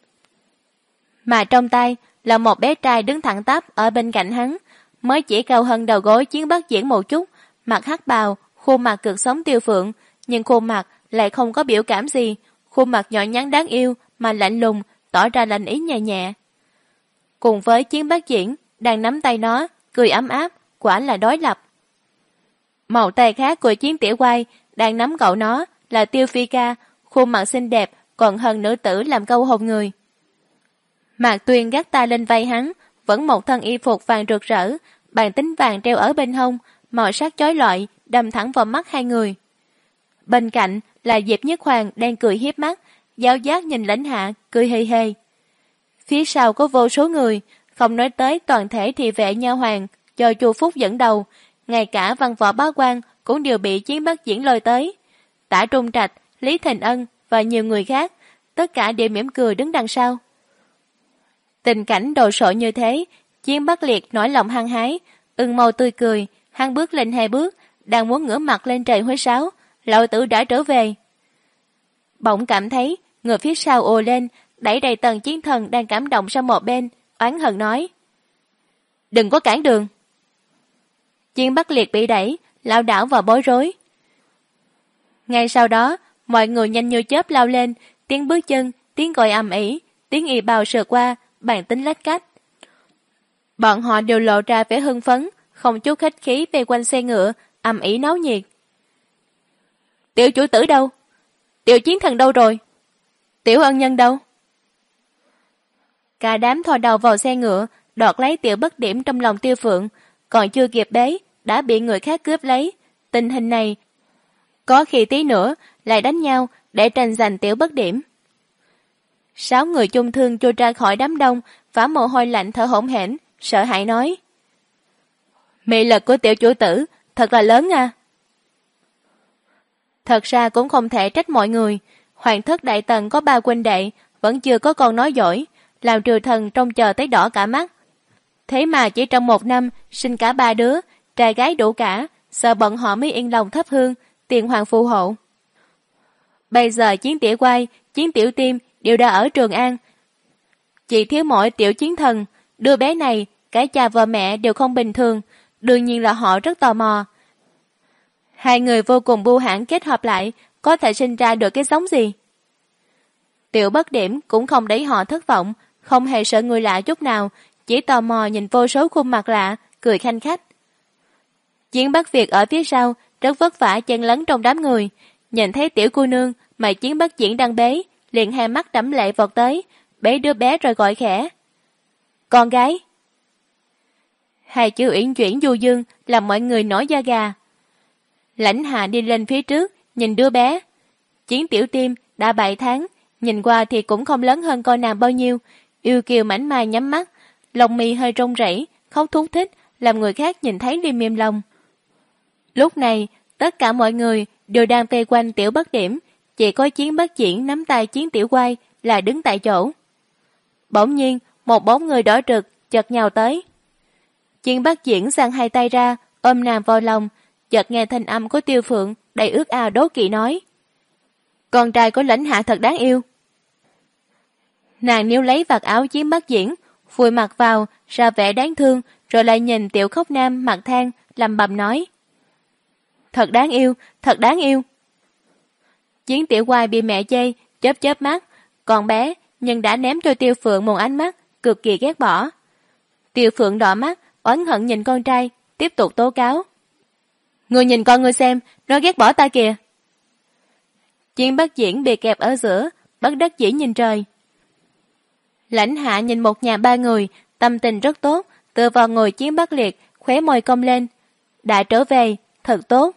Mà trong tay là một bé trai đứng thẳng tắp ở bên cạnh hắn, mới chỉ cao hơn đầu gối Chiến Bắc Diễn một chút, mặt hắc bào, khuôn mặt cực sống Tiêu Phượng, nhưng khuôn mặt lại không có biểu cảm gì, khuôn mặt nhỏ nhắn đáng yêu mà lạnh lùng, tỏ ra lạnh ý nhẹ nhẹ. Cùng với Chiến Bắc Diễn đang nắm tay nó, cười ấm áp, quả là đối lập. Một tay khác của Chiến Tiểu Quay đang nắm cậu nó là Tiêu Phi Ca, khuôn mặt xinh đẹp còn hơn nữ tử làm câu hồn người. Mạc Tuyên gác tay lên vai hắn, vẫn một thân y phục vàng rực rỡ, bàn tính vàng treo ở bên hông, màu sắc chói lọi đâm thẳng vào mắt hai người. Bên cạnh là Diệp Nhất Hoàng đang cười hiếp mắt, giáo giác nhìn Lãnh Hạ, cười hề hề. Phía sau có vô số người, không nói tới toàn thể thị vệ nha hoàng do Chu Phúc dẫn đầu, ngay cả văn võ bá quan cũng đều bị Chiến Bắc Diễn lôi tới. Tả Trung Trạch, Lý Thành Ân và nhiều người khác, tất cả đều mỉm cười đứng đằng sau. Tình cảnh đồ sộ như thế, Chiến Bắc Liệt nổi lòng hăng hái, ưng màu tươi cười, hắn bước lên 2 bước, đang muốn ngửa mặt lên trời huýt sáo, lão tử đã trở về. Bỗng cảm thấy người phía sau ồ lên, đẩy đầy Tần Chiến Thần đang cảm động sang một bên, oán hận nói: đừng có cản đường. Chiến Bắc Liệt bị đẩy, lảo đảo và bối rối. Ngay sau đó, mọi người nhanh như chớp lao lên, tiếng bước chân, tiếng gọi ầm ĩ, tiếng y bào sượt qua, bàn tính lách cách. Bọn họ đều lộ ra vẻ hưng phấn, không chút khách khí về quanh xe ngựa, ầm ĩ náo nhiệt. Tiểu chủ tử đâu? Tiểu Chiến Thần đâu rồi? Tiểu ân nhân đâu? Cả đám thò đầu vào xe ngựa, đoạt lấy Tiểu Bất Điểm trong lòng Tiêu Phượng, còn chưa kịp bế, đã bị người khác cướp lấy. Tình hình này, có khi tí nữa lại đánh nhau để tranh giành Tiểu Bất Điểm. 6 người chung thương chui ra khỏi đám đông, vã mồ hôi lạnh thở hổn hển, sợ hãi nói: mị lực của tiểu chủ tử thật là lớn à. Thật ra cũng không thể trách mọi người. Hoàng thất Đại Tần có 3 huynh đệ, vẫn chưa có con nói giỏi, làm triều thần trông chờ tới đỏ cả mắt. Thế mà chỉ trong 1 năm sinh cả 3 đứa, trai gái đủ cả, sợ bọn họ mới yên lòng thắp hương, tiền hoàng phù hộ. Bây giờ Chiến Tiểu Quay, Chiến Tiểu Tim đều đã ở Trường An. Chỉ thiếu mỗi Tiểu Chiến Thần, đứa bé này, cả cha và mẹ đều không bình thường, đương nhiên là họ rất tò mò. Hai người vô cùng bưu hãn kết hợp lại, có thể sinh ra được cái giống gì? Tiểu Bất Điểm cũng không để họ thất vọng, không hề sợ người lạ chút nào, chỉ tò mò nhìn vô số khuôn mặt lạ, cười khanh khách. Chiến Bắc Việt ở phía sau, rất vất vả chen lấn trong đám người, nhìn thấy tiểu cô nương mà Chiến Bắc Diễn đang bế, liền hai mắt đẫm lệ vọt tới, bế đứa bé rồi gọi khẽ. Con gái. Hai chữ uyển chuyển du dương làm mọi người nổi da gà. Lãnh Hạ đi lên phía trước, nhìn đứa bé. Chiến Tiểu Tim đã 7 tháng, nhìn qua thì cũng không lớn hơn con nàng bao nhiêu, yêu kiều mảnh mai nhắm mắt, lông mi hơi run rẩy, khóc thút thích, làm người khác nhìn thấy liền mềm lòng. Lúc này, tất cả mọi người đều đang vây quanh Tiểu Bất Điểm, chỉ có Chiến Bất Diễn nắm tay Chiến Tiểu Quay là đứng tại chỗ. Bỗng nhiên, một bóng người đỏ rực chợt nhào tới. Chiến Bất Diễn giang hai tay ra, ôm nàng vào lòng, chợt nghe thanh âm của Tiêu Phượng đầy ước ao đố kỵ nói: con trai của Lãnh Hạ thật đáng yêu. Nàng níu lấy vạt áo Chiến Bất Diễn, vùi mặt vào, ra vẻ đáng thương, rồi lại nhìn Tiểu Khốc Nam mặt than, lầm bầm nói: thật đáng yêu, thật đáng yêu. Chiến Tiểu Quay bị mẹ chê, chớp chớp mắt, còn bé nhưng đã ném cho Tiêu Phượng một ánh mắt cực kỳ ghét bỏ. Tiêu Phượng đỏ mắt, oán hận nhìn con trai, tiếp tục tố cáo: người nhìn con ngươi xem, nó ghét bỏ ta kìa. Chiến Bất Diễn bị kẹp ở giữa, bất đắc dĩ nhìn trời. Lãnh Hạ nhìn một nhà ba người, tâm tình rất tốt, tựa vào ngồi Chiến Bắc Liệt, khóe môi cong lên. Đã trở về, thật tốt.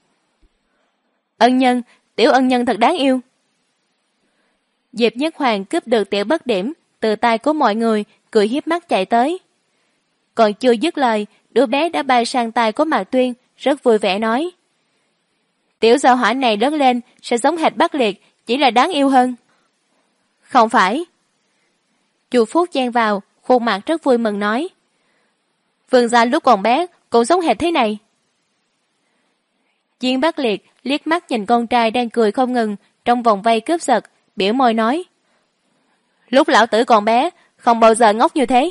Ân nhân, tiểu ân nhân thật đáng yêu. Diệp Nhất Hoàng cướp được Tiểu Bất Điểm từ tay của mọi người, cười hiếp mắt chạy tới. Còn chưa dứt lời, đứa bé đã bay sang tay của Mạc Tuyên, rất vui vẻ nói: tiểu sao hỏa này lớn lên sẽ giống hệt Bắc Liệt, chỉ là đáng yêu hơn. Không phải. Chu Phúc chen vào, khuôn mặt rất vui mừng nói: Vương gia lúc còn bé cũng giống hệt thế này. Chiến Bắc Liệt liếc mắt nhìn con trai đang cười không ngừng trong vòng vây cướp giật, biểu môi nói: lúc lão tử còn bé không bao giờ ngốc như thế.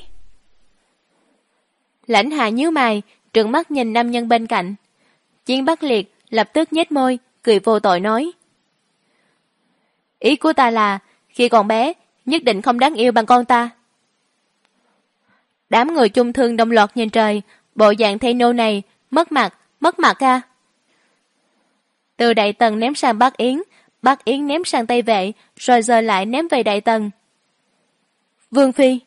Lãnh Hạ nhíu mày, trừng mắt nhìn nam nhân bên cạnh. Chiến Bắc Liệt lập tức nhếch môi, cười vô tội nói: ý của ta là khi còn bé nhất định không đáng yêu bằng con ta. Đám người chung thương đồng loạt nhìn trời, bộ dạng thây nô này mất mặt ca. Từ Đại Tần ném sang Bắc Yến ném sang Tây Vệ, rồi giờ lại ném về Đại Tần. Vương Phi.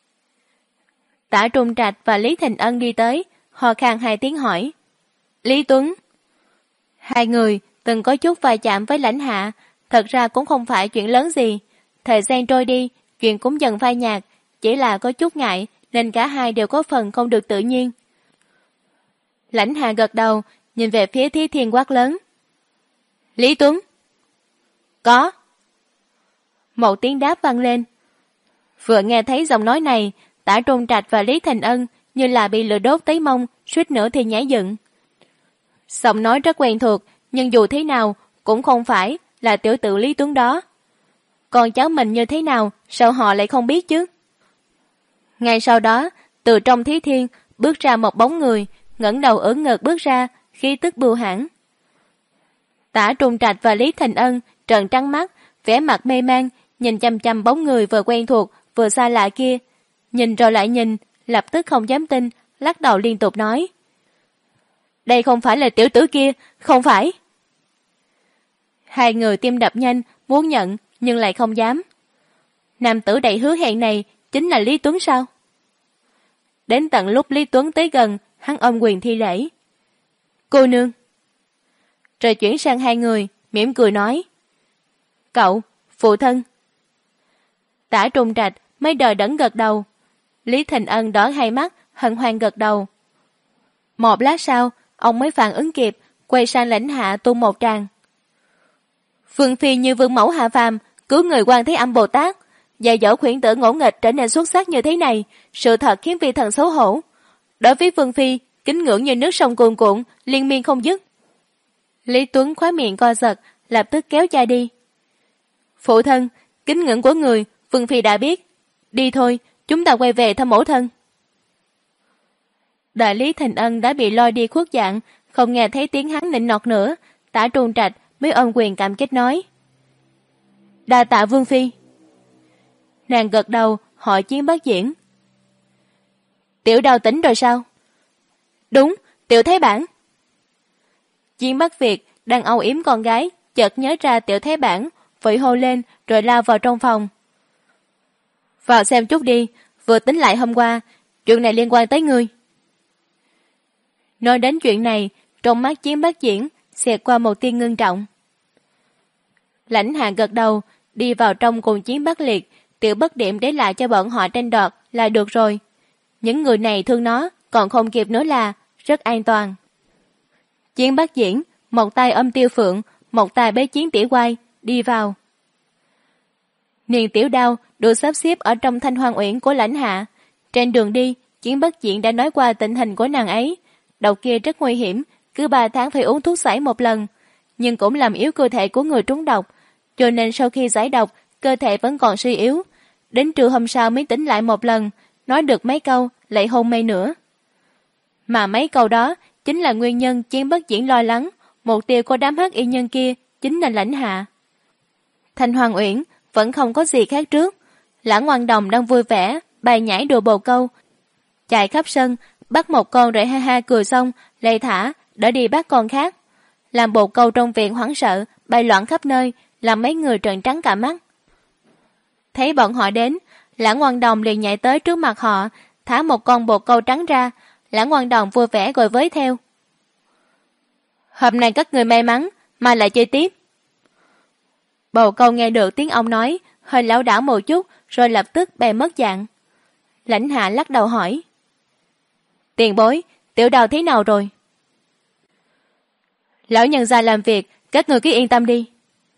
Tả Trung Trạch và Lý Thịnh Ân đi tới, hò khan hai tiếng hỏi: Lý Tuấn. Hai người từng có chút va chạm với Lãnh Hạ, thật ra cũng không phải chuyện lớn gì. Thời gian trôi đi, chuyện cũng dần phai nhạt, chỉ là có chút ngại nên cả hai đều có phần không được tự nhiên. Lãnh Hạ gật đầu, nhìn về phía Thí Thiên quát lớn: Lý Tuấn. Có. Một tiếng đáp vang lên. Vừa nghe thấy giọng nói này, Tả Trung Trạch và Lý Thành Ân như là bị lửa đốt tới mông, suýt nữa thì nhảy dựng. Giọng nói rất quen thuộc, nhưng dù thế nào cũng không phải là tiểu tử Lý Tuấn đó. Còn cháu mình như thế nào, sao họ lại không biết chứ? Ngay sau đó, từ trong Thí Thiên bước ra một bóng người, ngẩng đầu ưỡn ngực bước ra, khí tức bưu hãn. Tả Trung Trạch và Lý Thành Ân trợn trắng mắt, vẻ mặt mê man, nhìn chăm chăm bóng người vừa quen thuộc vừa xa lạ kia, nhìn rồi lại nhìn, lập tức không dám tin, lắc đầu liên tục nói: đây không phải là tiểu tử kia, không phải. Hai người tim đập nhanh, muốn nhận nhưng lại không dám. Nam tử đầy hứa hẹn này chính là Lý Tuấn sao? Đến tận lúc Lý Tuấn tới gần, hắn ôm quyền thi lễ: cô nương. Rồi chuyển sang hai người, mỉm cười nói: cậu, phụ thân. Tả Trung Trạch mấy đời đẫn gật đầu. Lý Thành Ân đỏ hai mắt, hân hoan gật đầu. Một lát sau, ông mới phản ứng kịp, quay sang Lãnh Hạ tung một tràng: Vương Phi như vương mẫu hạ phàm, cứu người Quan Thế Âm Bồ Tát, dạy dỗ khuyển tử ngỗ nghịch trở nên xuất sắc như thế này, sự thật khiến vi thần xấu hổ. Đối với Vương Phi, kính ngưỡng như nước sông cuồn cuộn, liên miên không dứt. Lý Tuấn khóe miệng co giật, lập tức kéo cha đi. Phụ thân, kính ngưỡng của người, Vương Phi đã biết. Đi thôi, chúng ta quay về thăm mẫu thân. Đại lý Thành Ân đã bị lôi đi khuất dạng, không nghe thấy tiếng hắn nịnh nọt nữa. Tả Trung Trạch mới ôm quyền cảm kích nói. Đa tạ Vương Phi. Nàng gật đầu hỏi Chiến Bất Diễn. Tiểu Đào tỉnh rồi sao? Đúng, Tiểu Thái Bản. Chiến Bắc Việt đang âu yếm con gái, chợt nhớ ra Tiểu Thái Bản, vội hô lên rồi lao vào trong phòng. Vào xem chút đi, vừa tính lại hôm qua, chuyện này liên quan tới ngươi. Nói đến chuyện này, trong mắt Chiến Bắc Diễn xẹt qua một tia ngưng trọng. Lãnh Hạ gật đầu, đi vào trong cùng Chiến Bắc Liệt, Tiểu Bất Điểm để lại cho bọn họ tranh đoạt là được rồi. Những người này thương nó, còn không kịp nữa là rất an toàn. Chiến Bắc Diễn, một tay ôm Tiêu Phượng, một tay bế Chiến Tiểu Quay, đi vào. Niên Tiểu Đao được sắp xếp ở trong Thanh Hoang Uyển của Lãnh Hạ. Trên đường đi, Chiến Bất Diễn đã nói qua tình hình của nàng ấy. Độc kia rất nguy hiểm, cứ 3 tháng phải uống thuốc giải một lần, nhưng cũng làm yếu cơ thể của người trúng độc, cho nên sau khi giải độc, cơ thể vẫn còn suy yếu. Đến trưa hôm sau mới tỉnh lại một lần, nói được mấy câu, lại hôn mê nữa. Mà mấy câu đó chính là nguyên nhân Chiến Bất Diễn lo lắng, mục tiêu của đám hắc y nhân kia chính là Lãnh Hạ. Thanh Hoàng Uyển vẫn không có gì khác trước. Lã Ngoan Đồng đang vui vẻ, bài nhảy đùa bồ câu, chạy khắp sân, bắt một con rồi ha ha cười xong, lại thả, đỡ đi bắt con khác. Làm bồ câu trong viện hoảng sợ, bay loạn khắp nơi, làm mấy người trợn trắng cả mắt. Thấy bọn họ đến, Lã Ngoan Đồng liền nhảy tới trước mặt họ, thả một con bồ câu trắng ra. Lã Ngoan Đồng vui vẻ gọi với theo. Hôm nay các người may mắn, mà lại chơi tiếp. Bồ câu nghe được tiếng ông nói, hơi lảo đảo một chút, rồi lập tức bay mất dạng. Lãnh Hạ lắc đầu hỏi. Tiền bối, Tiểu Đào thế nào rồi? Lão nhân gia làm việc, các người cứ yên tâm đi.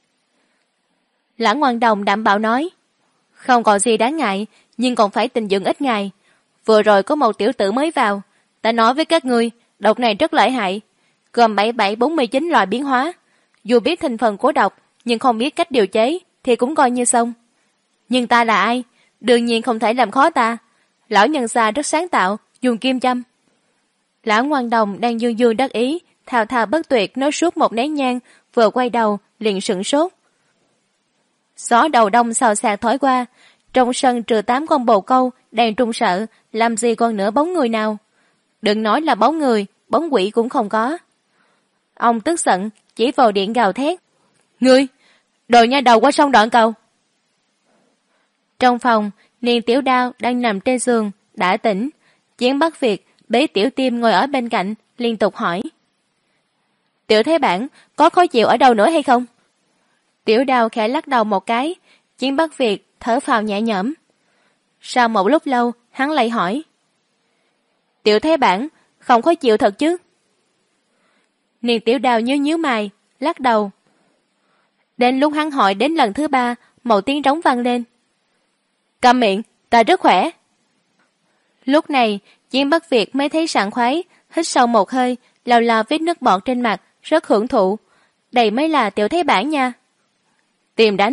Lã Ngoan Đồng đảm bảo nói. Không còn gì đáng ngại, nhưng còn phải tình dưỡng ít ngày. Vừa rồi có một tiểu tử mới vào, ta nói với các ngươi, độc này rất lợi hại, gồm 7749 loại biến hóa. Dù biết thành phần của độc, nhưng không biết cách điều chế, thì cũng coi như xong. Nhưng ta là ai? Đương nhiên không thể làm khó ta. Lão nhân gia rất sáng tạo, dùng kim châm. Lã Ngoan Đồng đang dương dương đắc ý, thao thao bất tuyệt nói suốt một nén nhang, vừa quay đầu liền sửng sốt. Gió đầu đông xào xạc thổi qua, trong sân trừ 8 con bồ câu đang trung sợ, làm gì còn nữa bóng người nào. Đừng nói là bóng người, bóng quỷ cũng không có. Ông tức giận chỉ vào điện gào thét. Ngươi, đồ nha đầu qua sông Đoạn Cầu. Trong phòng, Niên Tiểu Đao đang nằm trên giường, đã tỉnh. Chiến Bắc Việt bế Tiểu Tiêm ngồi ở bên cạnh, liên tục hỏi. Tiểu Thế Bản, có khó chịu ở đâu nữa hay không? Tiểu Đao khẽ lắc đầu một cái, Chiến Bắc Việt thở phào nhẹ nhõm. Sau một lúc lâu, hắn lại hỏi. Tiểu Thế Bản, không khó chịu thật chứ? Niên Tiểu Đao nhíu nhíu mày, lắc đầu. Đến lúc hắn hỏi đến lần thứ 3, một tiếng trống vang lên. Câm miệng, ta rất khỏe. Lúc này, Chiến Bắc Việt mới thấy sảng khoái, hít sâu một hơi, lao lao vết nước bọt trên mặt, rất hưởng thụ. Đây mới là Tiểu Thế Bản nha. Tìm đánh.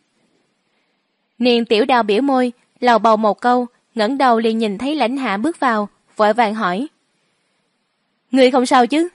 Niên Tiểu Đao biểu môi, lầu bầu một câu, ngẩng đầu liền nhìn thấy Lãnh Hạ bước vào, vội vàng hỏi. Ngươi không sao chứ?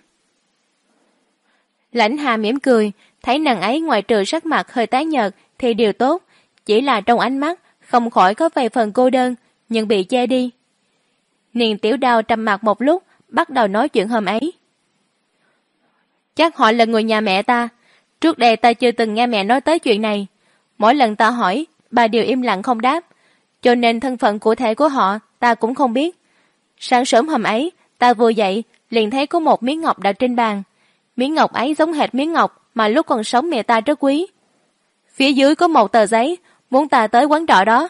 Lãnh Hạ mỉm cười, thấy nàng ấy ngoài trừ sắc mặt hơi tái nhợt thì điều tốt, chỉ là trong ánh mắt không khỏi có vài phần cô đơn, nhưng bị che đi. Niên Tiểu Đao trầm mặc một lúc, bắt đầu nói chuyện hôm ấy. Chắc họ là người nhà mẹ ta. Trước đây ta chưa từng nghe mẹ nói tới chuyện này. Mỗi lần ta hỏi, bà đều im lặng không đáp, cho nên thân phận cụ thể của họ ta cũng không biết. Sáng sớm hôm ấy, ta vừa dậy liền thấy có một miếng ngọc đặt trên bàn. Miếng ngọc ấy giống hệt miếng ngọc mà lúc còn sống mẹ ta rất quý. Phía dưới có một tờ giấy, muốn ta tới quán trọ đó.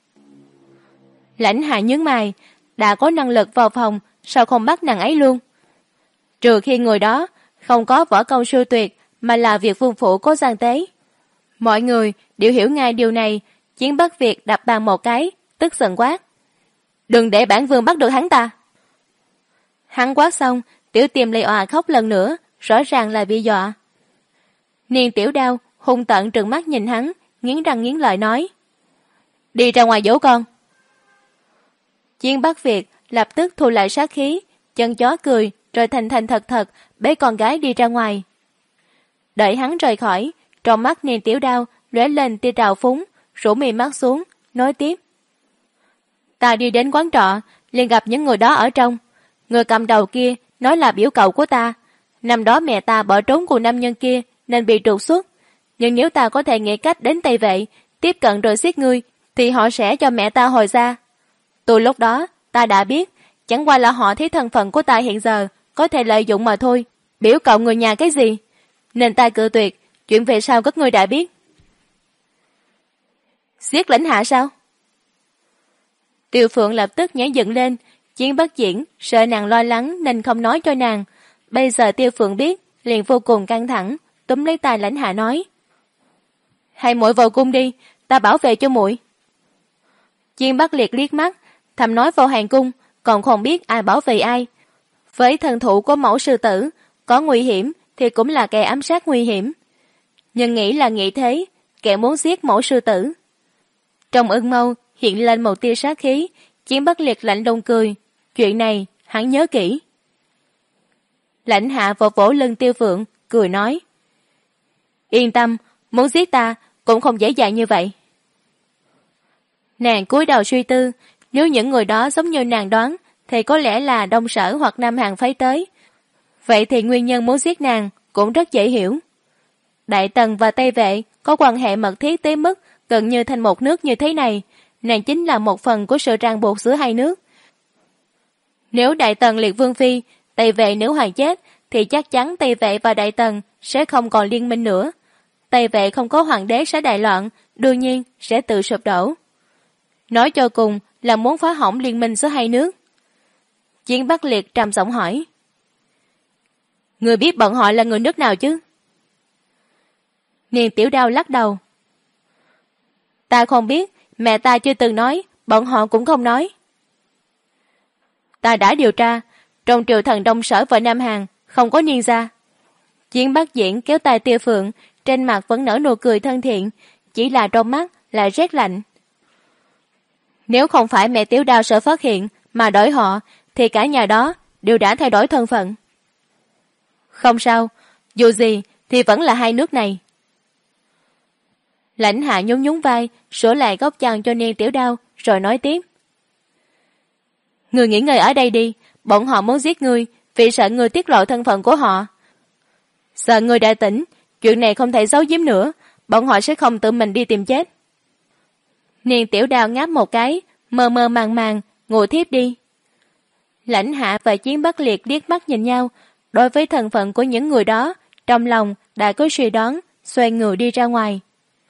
Lãnh Hạ nhướng mày, đã có năng lực vào phòng, sao không bắt nàng ấy luôn? Trừ khi người đó không có võ công siêu tuyệt, mà là việc vương phủ có gian tế. Mọi người đều hiểu ngay điều này. Chiến Bắc Việt đập bàn một cái, tức giận quát. Đừng để bản vương bắt được hắn ta. Hắn quát xong, Tiểu Tiềm lại òa khóc lần nữa, rõ ràng là bị dọa. Niên Tiểu Đao hung tợn trừng mắt nhìn hắn, nghiến răng nghiến lợi nói: đi ra ngoài dỗ con. Chiến Bắc Việt lập tức thu lại sát khí, chân chó cười rồi thành thành thật thật bế con gái đi ra ngoài. Đợi hắn rời khỏi, trong mắt Niên Tiểu Đao lóe lên tia trào phúng, rũ mì mắt xuống, nói tiếp: ta đi đến quán trọ, liền gặp những người đó ở trong. Người cầm đầu kia nói là biểu cậu của ta. Năm đó mẹ ta bỏ trốn cùng nam nhân kia nên bị trục xuất. Nhưng nếu ta có thể nghĩ cách đến Tây Vệ, tiếp cận rồi giết ngươi, thì họ sẽ cho mẹ ta hồi ra. Từ lúc đó, ta đã biết, chẳng qua là họ thấy thân phận của ta hiện giờ có thể lợi dụng mà thôi. Biểu cậu người nhà cái gì? Nên ta cự tuyệt, chuyện về sau các ngươi đã biết. Giết Lãnh Hạ sao? Tiêu Phượng lập tức nhảy dựng lên. Chiến Bất Diễn sợ nàng lo lắng nên không nói cho nàng. Bây giờ Tiêu Phượng biết, liền vô cùng căng thẳng, túm lấy tay Lãnh Hạ nói: hay muội vào cung đi, ta bảo vệ cho muội. Chiến Bắc Liệt liếc mắt, thầm nói vào hàng cung, còn không biết ai bảo vệ ai. Với thần thủ của mẫu sư tử, có nguy hiểm thì cũng là kẻ ám sát nguy hiểm. Nhưng nghĩ là nghĩ thế, kẻ muốn giết mẫu sư tử. Trong ưng mâu hiện lên một tia sát khí. Chiến Bắc Liệt lạnh lùng cười, chuyện này hắn nhớ kỹ. Lãnh Hạ vỗ vỗ lưng Tiêu Phượng, cười nói: yên tâm, muốn giết ta cũng không dễ dàng như vậy. Nàng cúi đầu suy tư, nếu những người đó giống như nàng đoán thì có lẽ là Đông Sở hoặc Nam Hàn phái tới. Vậy thì nguyên nhân muốn giết nàng cũng rất dễ hiểu. Đại Tần và Tây Vệ có quan hệ mật thiết tới mức gần như thành một nước như thế này, nàng chính là một phần của sự ràng buộc giữa hai nước. Nếu Đại Tần liệt vương phi, Tây Vệ nếu hoàng chết, thì chắc chắn Tây Vệ và Đại Tần sẽ không còn liên minh nữa. Tây Vệ không có hoàng đế sẽ đại loạn, đương nhiên sẽ tự sụp đổ. Nói cho cùng là muốn phá hỏng liên minh giữa hai nước. Chiến Bắc Liệt trầm giọng hỏi: người biết bọn họ là người nước nào chứ? Niên Tiểu Đao lắc đầu: ta không biết, mẹ ta chưa từng nói, bọn họ cũng không nói. Ta đã điều tra, trong triều thần Đông Sở và Nam Hàn không có niên gia. Chiến Bắc Diễn kéo tay Tiêu Phượng, trên mặt vẫn nở nụ cười thân thiện, chỉ là trong mắt là rét lạnh. Nếu không phải mẹ Tiểu Đao sợ phát hiện mà đổi họ, thì cả nhà đó đều đã thay đổi thân phận. Không sao, dù gì thì vẫn là hai nước này. Lãnh Hạ nhún nhún vai, sửa lại góc chăn cho Niên Tiểu Đao, rồi nói tiếp: người nghỉ ngơi ở đây đi, bọn họ muốn giết ngươi vì sợ ngươi tiết lộ thân phận của họ. Sợ ngươi đã tỉnh, chuyện này không thể giấu giếm nữa, bọn họ sẽ không tự mình đi tìm chết. Niên Tiểu Đao ngáp một cái, mơ mơ màng màng ngủ thiếp đi. Lãnh Hạ và Chiến Bắc Liệt liếc mắt nhìn nhau, đối với thân phận của những người đó, trong lòng đã có suy đoán, xoay người đi ra ngoài.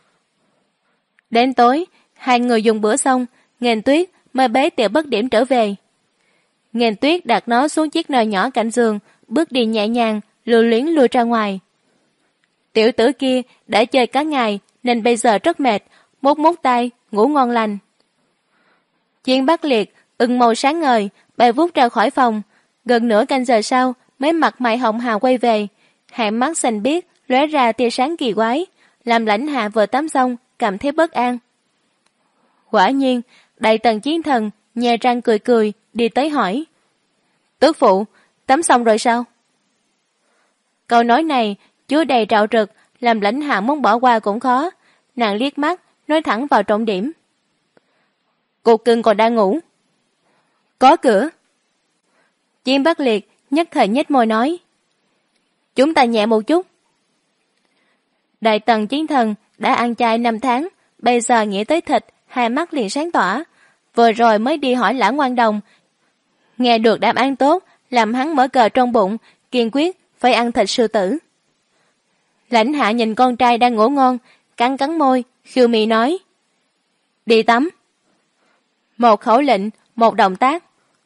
Đến tối, hai người dùng bữa xong, Nghênh Tuyết mới bế Tiểu Bất Điểm trở về. Nghênh Tuyết đặt nó xuống chiếc nồi nhỏ cạnh giường, bước đi nhẹ nhàng, lưu luyến lui ra ngoài. Tiểu tử kia đã chơi cả ngày nên bây giờ rất mệt, mút mút tay, ngủ ngon lành. Chiến Bắc Liệt ưng màu sáng ngời, bay vút ra khỏi phòng. Gần nửa canh giờ sau mới mặt mày hồng hào quay về, hai mắt xanh biếc lóe ra tia sáng kỳ quái, làm Lãnh Hạ vừa tắm xong cảm thấy bất an. Quả nhiên, Đại Tần Chiến Thần nhe răng cười cười đi tới hỏi: tước phụ, tắm xong rồi sao? Câu nói này chứa đầy rạo rực, làm Lãnh Hạ muốn bỏ qua cũng khó. Nàng liếc mắt nói thẳng vào trọng điểm: cục cưng còn đang ngủ. Có cửa. Chiến Bắc Liệt nhất thời nhếch môi nói: chúng ta nhẹ một chút. Đại Tần Chiến Thần đã ăn chay 5 tháng, bây giờ nghĩ tới thịt, hai mắt liền sáng tỏa. Vừa rồi mới đi hỏi Lã Ngoan Đồng, nghe được đáp án tốt, làm hắn mở cờ trong bụng, kiên quyết phải ăn thịt sư tử. Lãnh Hạ nhìn con trai đang ngủ ngon, cắn cắn môi, khiêu mi nói: đi tắm. Một khẩu lệnh, một động tác.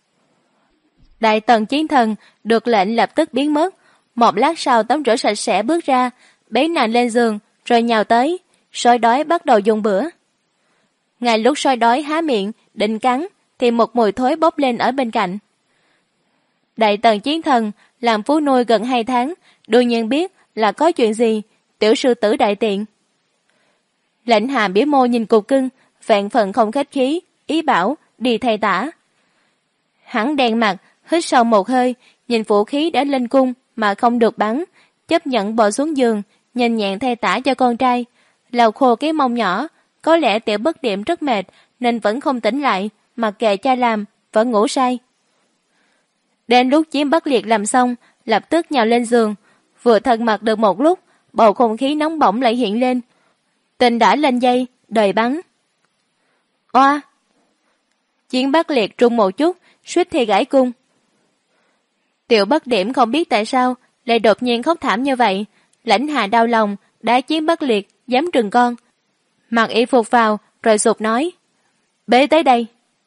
Đại Tần Chiến Thần được lệnh lập tức biến mất. Một lát sau tắm rửa sạch sẽ bước ra, bế nàng lên giường, rồi nhào tới. Sói đói bắt đầu dùng bữa. Ngay lúc sói đói há miệng định cắn thì một mùi thối bốc lên ở bên cạnh. Đại Tần Chiến Thần làm phú nuôi gần 2 tháng, đương nhiên biết là có chuyện gì, tiểu sư tử đại tiện. Lãnh Hà bĩu môi nhìn Cục Cưng, vạn phần không khách khí, ý bảo đi thay tả. Hắn đen mặt, hít sâu một hơi, nhìn vũ khí đã lên cung mà không được bắn, chấp nhận bò xuống giường, nhanh nhẹn thay tả cho con trai, lau khô cái mông nhỏ. Có lẽ Tiểu Bất Điểm rất mệt nên vẫn không tỉnh lại, mặc kệ cha làm, vẫn ngủ say. Đến lúc Chiến Bắc Liệt làm xong, lập tức nhào lên giường, vừa thân mật được một lúc, bầu không khí nóng bỏng lại hiện lên. Tình đã lên dây, đời bắn. Oa! Chiến Bắc Liệt rung một chút, suýt thì gãy cung. Tiểu Bất Điểm không biết tại sao lại đột nhiên khóc thảm như vậy. Lãnh Hà đau lòng, đá Chiến Bắc Liệt dám trừng con, mặc y phục vào rồi sụt nói: bế tới đây.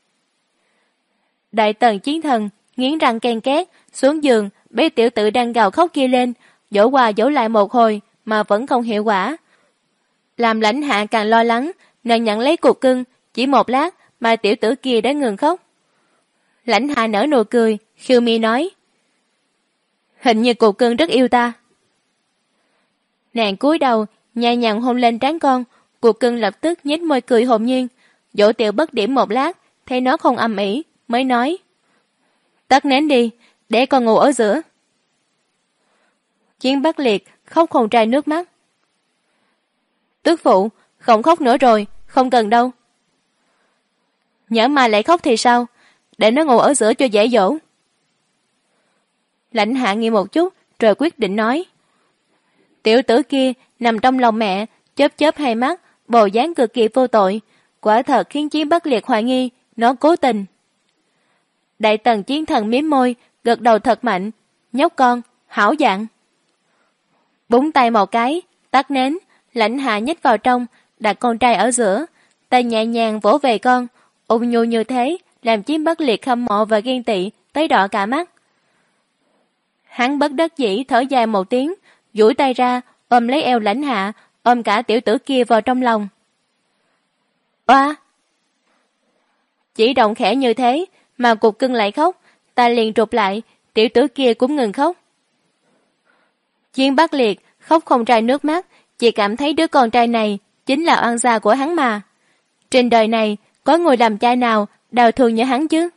Đại Tần Chiến Thần nghiến răng ken két xuống giường, bế tiểu tử đang gào khóc kia lên, dỗ qua dỗ lại một hồi mà vẫn không hiệu quả, làm Lãnh Hạ càng lo lắng nên nhận lấy Cục Cưng. Chỉ một lát mà tiểu tử kia đã ngừng khóc. Lãnh Hạ nở nụ cười, khiêu mi nói: hình như Cục Cưng rất yêu ta. Nàng cúi đầu nhẹ nhàng hôn lên trán con. Cục Cưng lập tức nhếch môi cười hồn nhiên, dỗ Tiểu Bất Điểm một lát, thấy nó không âm ỉ mới nói: tắt nến đi, để con ngủ ở giữa. Chiến Bắc Liệt khóc không ra nước mắt. Tức phụ, không khóc nữa rồi, không cần đâu. Nhỡ mà lại khóc thì sao, để nó ngủ ở giữa cho dễ dỗ. Lãnh Hạ nghĩ một chút rồi quyết định nói: tiểu tử kia nằm trong lòng mẹ, chớp chớp hai mắt, bộ dáng cực kỳ vô tội, quả thật khiến Chiến Bắc Liệt hoài nghi nó cố tình. Đại Tần Chiến Thần mím môi, gật đầu thật mạnh: nhóc con, hảo dạng. Búng tay một cái, tắt nến. Lãnh Hạ nhích vào trong, đặt con trai ở giữa, tay nhẹ nhàng vỗ về con, ôn nhu như thế làm Chiến Bắc Liệt hâm mộ và ghen tị tới đỏ cả mắt. Hắn bất đắc dĩ thở dài một tiếng, duỗi tay ra ôm lấy eo Lãnh Hạ, ôm cả tiểu tử kia vào trong lòng. Oa! Chỉ động khẽ như thế mà Cục Cưng lại khóc, ta liền trục lại, tiểu tử kia cũng ngừng khóc. Chiến Bắc Liệt khóc không ra nước mắt, chỉ cảm thấy đứa con trai này chính là oan gia của hắn mà. Trên đời này có người làm cha nào đau thương như hắn chứ.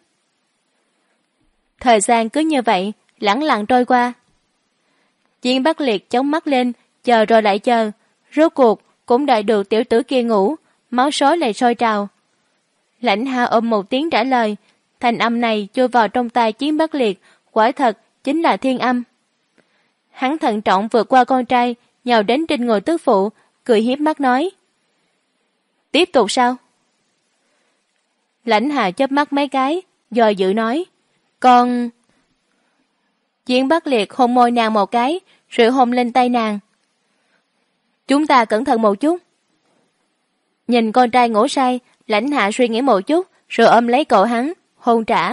Thời gian cứ như vậy lẳng lặng trôi qua. Chiến Bắc Liệt chống mắt lên, chờ rồi lại chờ, rốt cuộc cũng đợi được tiểu tử kia ngủ, máu sói lại sôi trào. Lãnh Hạ ôm một tiếng trả lời, thanh âm này chui vào trong tai Chiến Bắc Liệt, quả thật chính là thiên âm. Hắn thận trọng vượt qua con trai, nhào đến trên người tước phụ, cười hiếp mắt nói: tiếp tục sao? Lãnh Hạ chớp mắt mấy cái, dò dự nói: con... Chiến Bắc Liệt hôn môi nàng một cái, rồi hôn lên tay nàng. Chúng ta cẩn thận một chút. Nhìn con trai ngủ say, Lãnh Hạ suy nghĩ một chút, rồi ôm lấy cậu hắn, hôn trả.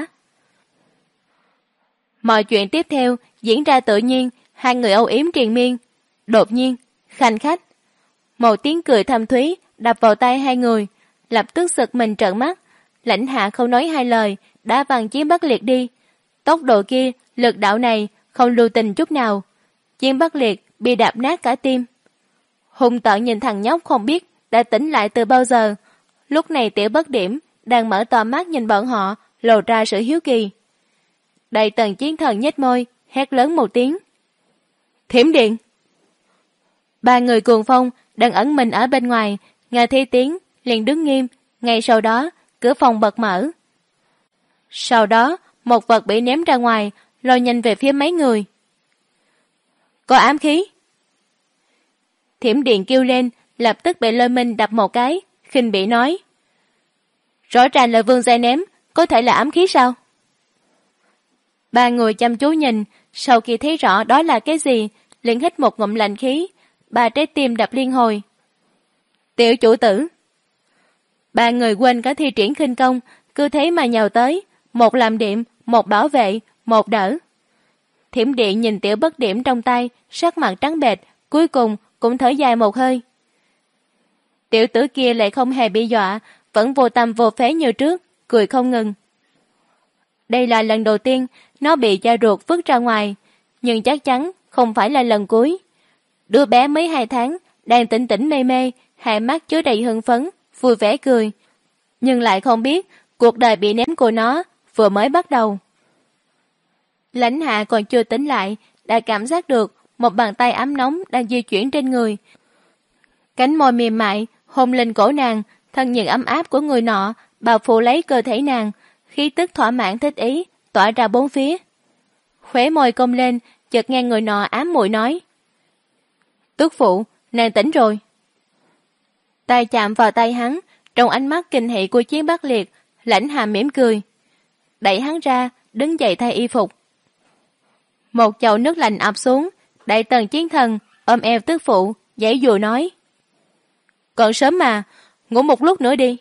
Mọi chuyện tiếp theo diễn ra tự nhiên, hai người âu yếm triền miên. Đột nhiên, khanh khách, một tiếng cười thâm thúy đập vào tay hai người, lập tức giật mình trợn mắt. Lãnh Hạ không nói hai lời, đã văng Chiến Bắc Liệt đi. Tốc độ kia, lực đạo này không lưu tình chút nào. Chiến Bắc Liệt bị đạp nát cả tim. Hung tợn nhìn thằng nhóc không biết đã tỉnh lại từ bao giờ. Lúc này Tiểu Bất Điểm đang mở to mắt nhìn bọn họ, lộ ra sự hiếu kỳ. Đại Tần Chiến Thần nhếch môi, hét lớn một tiếng: Thiểm Điện! Ba người cuồng phong đang ẩn mình ở bên ngoài, nghe thấy tiếng liền đứng nghiêm. Ngay sau đó cửa phòng bật mở. Sau đó một vật bị ném ra ngoài, lôi nhanh về phía mấy người. Có ám khí! Thiểm Điện kêu lên, lập tức bị Lôi Minh đập một cái, khinh bỉ nói: rõ ràng là Vương gia ném, có thể là ám khí sao? Ba người chăm chú nhìn, sau khi thấy rõ đó là cái gì, liền hít một ngụm lạnh khí, ba trái tim đập liên hồi. Tiểu chủ tử! Ba người quên cả thi triển khinh công, cứ thế mà nhào tới, một làm điểm, một bảo vệ, một đỡ. Thiểm Điện nhìn Tiểu Bất Điểm trong tay, sắc mặt trắng bệch, cuối cùng cũng thở dài một hơi. Tiểu tử kia lại không hề bị dọa, vẫn vô tâm vô phế như trước, cười không ngừng. Đây là lần đầu tiên nó bị cha ruột vứt ra ngoài, nhưng chắc chắn không phải là lần cuối. Đứa bé mới 2 tháng, đang tỉnh tỉnh mê mê, hai mắt chứa đầy hưng phấn, vui vẻ cười. Nhưng lại không biết cuộc đời bị ném của nó vừa mới bắt đầu. Lãnh Hạ còn chưa tỉnh lại, đã cảm giác được một bàn tay ấm nóng đang di chuyển trên người. Cánh môi mềm mại hôn lên cổ nàng, thân nhiệt ấm áp của người nọ bao phủ lấy cơ thể nàng, khí tức thỏa mãn thích ý tỏa ra bốn phía. Khóe môi cong lên, chợt nghe người nọ ám muội nói: "Tước phụ, nàng tỉnh rồi." Tay chạm vào tay hắn, trong ánh mắt kinh hỉ của Chiến Bắc Liệt, Lãnh Hà mỉm cười, đẩy hắn ra, đứng dậy thay y phục. Một chậu nước lạnh ập xuống, Đại Tần Chiến Thần ôm eo tước phụ, giãy dụa nói: "Còn sớm mà, ngủ một lúc nữa đi."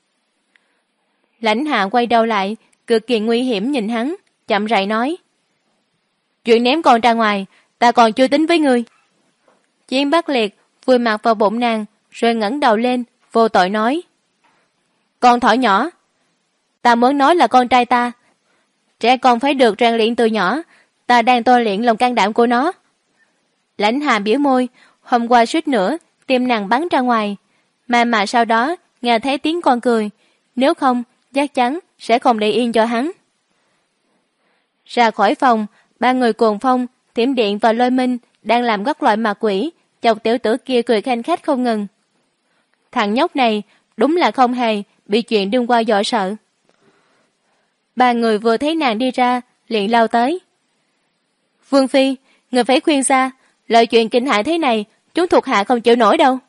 Lãnh Hạ quay đầu lại, cực kỳ nguy hiểm nhìn hắn, chậm rãi nói: "Chuyện ném con ra ngoài, ta còn chưa tính với ngươi." Chiến Bắc Liệt vùi mặt vào bụng nàng, rồi ngẩng đầu lên, vô tội nói: "Con thỏ nhỏ, ta muốn nói là con trai ta. Trẻ con phải được rèn luyện từ nhỏ, ta đang tôi luyện lòng can đảm của nó." Lãnh Hà biểu môi, hôm qua suýt nữa tim nàng bắn ra ngoài, mà sau đó nghe thấy tiếng con cười, nếu không chắc chắn sẽ không để yên cho hắn. Ra khỏi phòng, ba người Cuồng Phong, Thiểm Điện và Lôi Minh đang làm các loại ma quỷ, chọc tiểu tử kia cười khanh khách không ngừng. Thằng nhóc này đúng là không hề bị chuyện đêm qua dọa sợ. Ba người vừa thấy nàng đi ra, liền lao tới: "Vương phi, người phải khuyên ra, lời chuyện kinh hãi thế này, chúng thuộc hạ không chịu nổi đâu."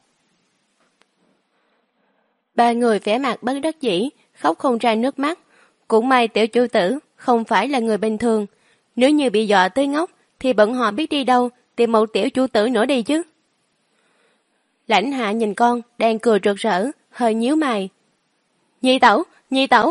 Ba người vẻ mặt bất đắc dĩ, khóc không ra nước mắt. Cũng may tiểu chủ tử không phải là người bình thường, nếu như bị dọa tới ngốc thì bọn họ biết đi đâu tìm một tiểu chủ tử nữa đi chứ. Lãnh Hạ nhìn con đang cười rực rỡ, hơi nhíu mày: "Nhi tẩu, nhi tẩu."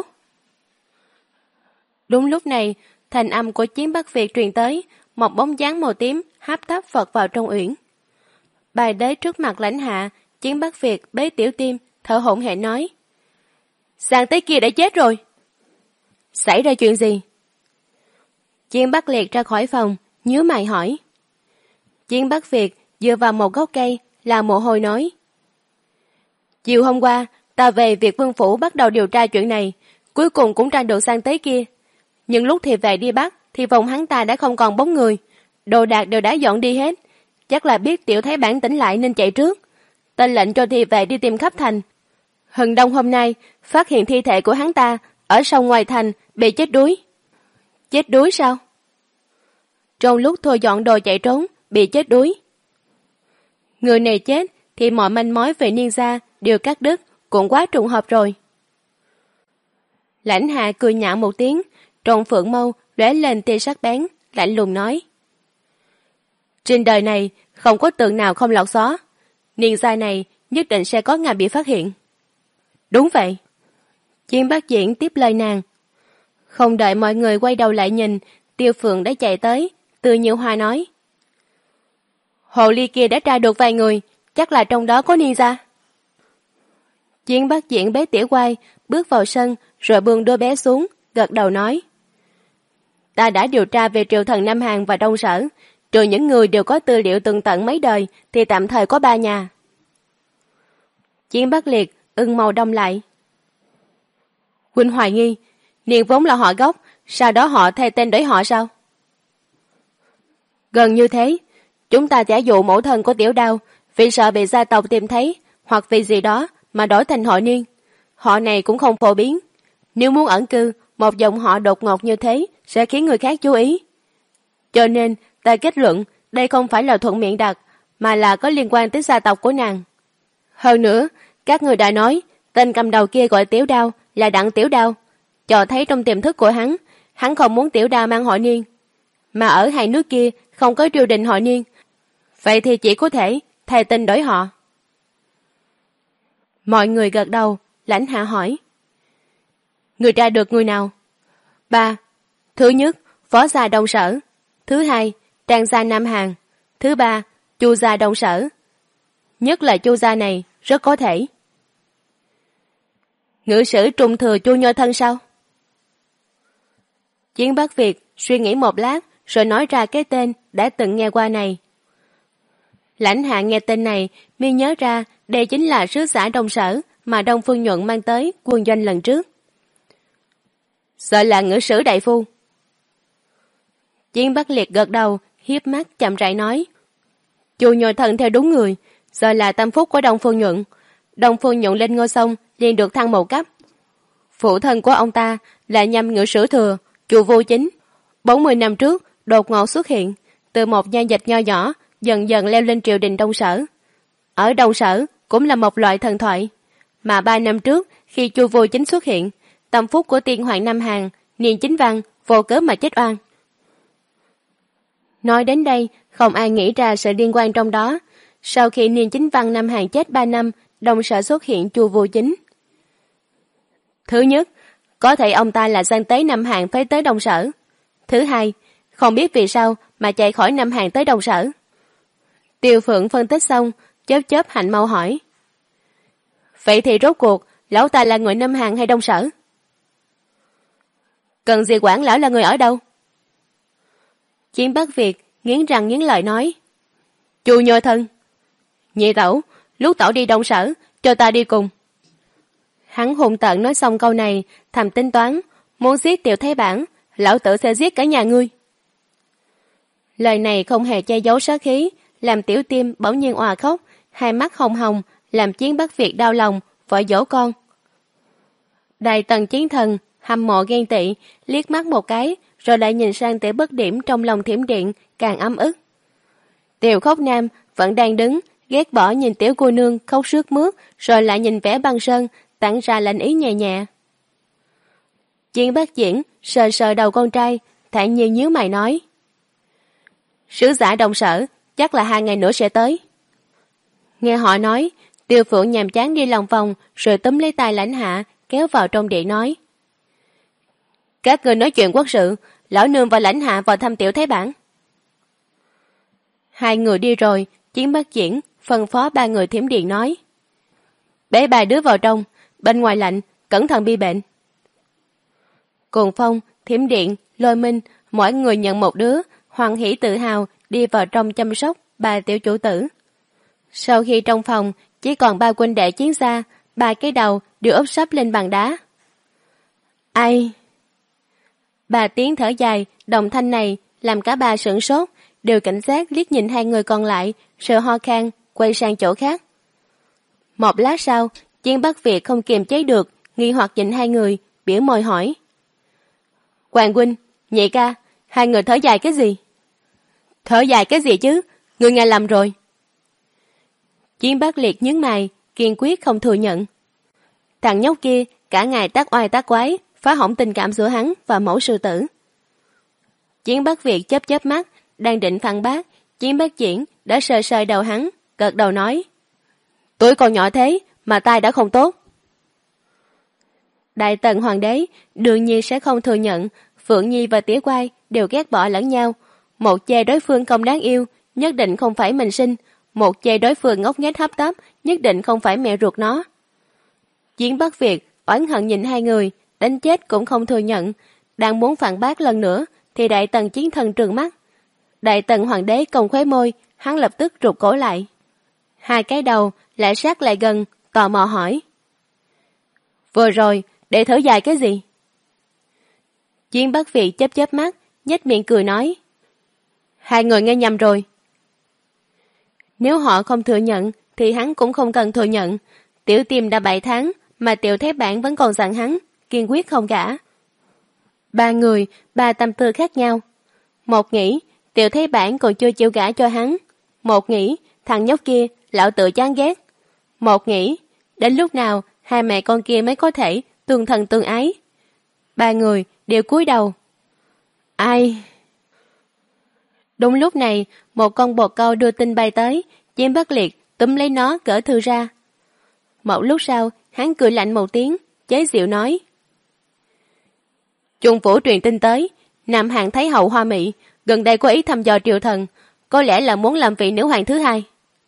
Đúng lúc này, thanh âm của Chiến Bắc Việt truyền tới, một bóng dáng màu tím hấp tấp vọt vào trong uyển. Bài đế trước mặt Lãnh Hạ, Chiến Bắc Việt bế tiểu tim, thở hổn hển nói: "Sang tới kia đã chết rồi." "Xảy ra chuyện gì?" Chiến Bắc Liệt ra khỏi phòng, nhíu mày hỏi. Chiến Bắc Việt dựa vào một gốc cây, là mồ hôi nói: "Chiều hôm qua, ta về Việt Vương Phủ bắt đầu điều tra chuyện này, cuối cùng cũng tra được sang tế kia. Nhưng lúc thì về đi bắt, thì phòng hắn ta đã không còn bóng người, đồ đạc đều đã dọn đi hết. Chắc là biết tiểu thái bản tỉnh lại nên chạy trước. Tên lệnh cho thì về đi tìm khắp thành. Hừng đông hôm nay, phát hiện thi thể của hắn ta ở sông ngoài thành, bị chết đuối." "Chết đuối sao?" "Trong lúc thôi dọn đồ chạy trốn, bị chết đuối." Người này chết thì mọi manh mối về Niên gia đều cắt đứt, cũng quá trùng hợp rồi. Lãnh Hạ cười nhạo một tiếng, trong phượng mâu lóe lên tia sắc bén, lạnh lùng nói: "Trên đời này không có tượng nào không lọt gió, Niên gia này nhất định sẽ có ngày bị phát hiện." "Đúng vậy." Chiến Bắc Diễn tiếp lời nàng. Không đợi mọi người quay đầu lại nhìn, Tiêu Phượng đã chạy tới, từ Nhiêu Hoa nói: "Hồ ly kia đã tra được vài người, chắc là trong đó có Niên gia." Chiến Bắc Diễn bế Tiểu Quai bước vào sân, rồi buông đứa bé xuống, gật đầu nói: "Ta đã điều tra về triều thần Nam Hàn và Đông Sở, trừ những người đều có tư liệu tường tận mấy đời thì tạm thời có 3 nhà." Chiến Bắc Liệt ưng màu đông lại: "Huynh hoài nghi Niên vốn là họ gốc, sau đó họ thay tên đổi họ sao?" "Gần như thế. Chúng ta giả dụ mẫu thân của Tiểu Đao vì sợ bị gia tộc tìm thấy hoặc vì gì đó mà đổi thành họ Niên. Họ này cũng không phổ biến. Nếu muốn ẩn cư, một dòng họ đột ngột như thế sẽ khiến người khác chú ý. Cho nên ta kết luận đây không phải là thuận miệng đặt, mà là có liên quan tới gia tộc của nàng. Hơn nữa, các người đã nói tên cầm đầu kia gọi Tiểu Đao là Đặng Tiểu Đao, cho thấy trong tiềm thức của hắn không muốn Tiểu Đao mang họ Niên. Mà ở hai nước kia không có triều đình họ Niên, vậy thì chỉ có thể thay tên đổi họ." Mọi người gật đầu. Lãnh Hạ hỏi: "Người tra được người nào?" "Ba. Thứ nhất, Phó gia Đông Sở. Thứ hai, Trang gia Nam Hàn. Thứ ba, Chu gia Đông Sở. Nhất là Chu gia này rất có thể." "Ngự sử Trung thừa Chu Nho Thân sao?" Chiến Bắc Việt suy nghĩ một lát rồi nói ra cái tên đã từng nghe qua này. Lãnh Hạ nghe tên này mới nhớ ra đây chính là sứ giả Đông Sở mà Đông Phương Nhuận mang tới quân doanh lần trước. Sợ là ngự sử đại phu. Chiến Bắc Liệt gật đầu, hiếp mắt chậm rãi nói. Chu Nhồi Thần theo đúng người, giờ là tâm phúc của Đông Phương Nhuận. Đông Phương Nhuận lên ngôi xong liền được thăng một cấp. Phụ thân của ông ta là Nhâm ngự sử thừa, Chu Vô Chính. 40 năm trước đột ngột xuất hiện, từ một nha dịch nho nhỏ dần dần leo lên triều đình Đông Sở. Ở Đông Sở cũng là một loại thần thoại, mà 3 năm trước khi Chu Vô Chính xuất hiện, tâm phúc của tiên hoàng Nam Hàn, Niên Chính Văn vô cớ mà chết oan. Nói đến đây, không ai nghĩ ra sự liên quan trong đó. Sau khi Niên Chính Văn Nam Hàn chết 3 năm, Đông Sở xuất hiện Chu Vô Chính. Thứ nhất, có thể ông ta là gian tế Nam Hàn phái tới Đông Sở. Thứ hai, không biết vì sao mà chạy khỏi Nam Hàn tới Đông Sở. Tiêu Phượng phân tích xong, chớp chớp Hạnh Mau hỏi. Vậy thì rốt cuộc, lão ta là người Nam Hàn hay Đông Sở? Cần gì quản lão là người ở đâu? Chiến Bắc Việt nghiến răng nghiến lợi nói. Chu Nhồi Thần. Nhị tẩu, lúc tẩu đi Đông Sở, cho ta đi cùng. Hắn hùng tợn nói xong câu này, thầm tính toán, muốn giết Tiểu Thái Bản, lão tử sẽ giết cả nhà ngươi. Lời này không hề che giấu sát khí, làm Tiểu Tim bỗng nhiên òa khóc, hai mắt hồng hồng, làm Chiến Bắc Việt đau lòng, vội dỗ con. Đại Tần Chiến Thần hâm mộ ghen tị, liếc mắt một cái, rồi lại nhìn sang Tiểu Bất Điểm trong lòng Thiểm Điện, càng ấm ức. Tiểu Khốc Nam vẫn đang đứng, ghét bỏ nhìn tiểu cô nương khóc sướt mướt, rồi lại nhìn vẻ băng sơn, tản ra lạnh ý nhẹ nhẹ. Chiến Bắc Diễn sờ sờ đầu con trai, thản nhiên nhíu mày nói. Sứ giả Đông Sở, chắc là 2 ngày nữa sẽ tới. Nghe họ nói, Tiêu Phượng nhàm chán đi lòng vòng, rồi túm lấy tay Lãnh Hạ, kéo vào trong điện nói. Các người nói chuyện quốc sự, lão nương và Lãnh Hạ vào thăm Tiểu Thái Bản. 2 người đi rồi, Chiến Bắc Diễn phân phó 3 người Thiểm Điện nói. Bế 3 đứa vào trong, bên ngoài lạnh, cẩn thận bị bệnh. Cuồng Phong, Thiểm Điện, Lôi Minh, mỗi người nhận một đứa, hoan hỉ tự hào đi vào trong chăm sóc 3 tiểu chủ tử. Sau khi trong phòng chỉ còn 3 huynh đệ chiến xa, 3 cái đầu đều úp sấp lên bàn đá. Ai? 3 tiếng thở dài, đồng thanh này làm cả 3 sửng sốt, đều cảnh giác liếc nhìn 2 người còn lại, sợ ho khan, quay sang chỗ khác. Một lát sau, Chiến Bắc Việt không kiềm chế được, nghi hoặc nhìn 2 người, biểu môi hỏi. Hoàng huynh, Nhị ca, 2 người thở dài cái gì? Thở dài cái gì chứ? Người nghe lầm rồi. Chiến Bắc Liệt nhướng mày, kiên quyết không thừa nhận. Thằng nhóc kia cả ngày tác oai tác quái, phá hỏng tình cảm giữa hắn và mẫu sư tử. Chiến Bắc Việt chớp chớp mắt, đang định phản bác, Chiến Bắc Diễn đã sờ sờ đầu hắn, gật đầu nói. Tuổi còn nhỏ thế mà tai đã không tốt. Đại Tần Hoàng đế đương nhiên sẽ không thừa nhận Phượng Nhi và Tía Quai đều ghét bỏ lẫn nhau. Một chê đối phương không đáng yêu, nhất định không phải mình sinh. Một chê đối phương ngốc nghếch hấp tấp, nhất định không phải mẹ ruột nó. Chiến Bắc Việt oán hận nhìn 2 người, đánh chết cũng không thừa nhận. Đang muốn phản bác lần nữa thì Đại Tần Chiến Thần trừng mắt. Đại Tần Hoàng đế cong khóe môi, hắn lập tức rụt cổ lại. 2 cái đầu lại sát lại gần, tò mò hỏi. Vừa rồi, để thở dài cái gì? Chiến Bắc Việt chớp chớp mắt, nhếch miệng cười nói. 2 người nghe nhầm rồi. Nếu họ không thừa nhận, thì hắn cũng không cần thừa nhận. Tiểu Tim đã 7 tháng, mà Tiểu Thái Bản vẫn còn dặn hắn, kiên quyết không gả. 3 người, 3 tâm tư khác nhau. Một nghĩ, Tiểu Thái Bản còn chưa chịu gả cho hắn. Một nghĩ, thằng nhóc kia, lão tự chán ghét. Một nghĩ, đến lúc nào 2 mẹ con kia mới có thể tương thân tương ái. 3 người đều cúi đầu. Ai? Đúng lúc này, một con bồ câu đưa tin bay tới, Chiến Bắc Liệt túm lấy nó cỡ thư ra. Một lúc sau, hắn cười lạnh một tiếng, chế giễu nói. Trung phủ truyền tin tới, Nam Hàn Thái hậu Hoa Mỹ gần đây có ý thăm dò triều thần, có lẽ là muốn làm vị nữ hoàng thứ 2.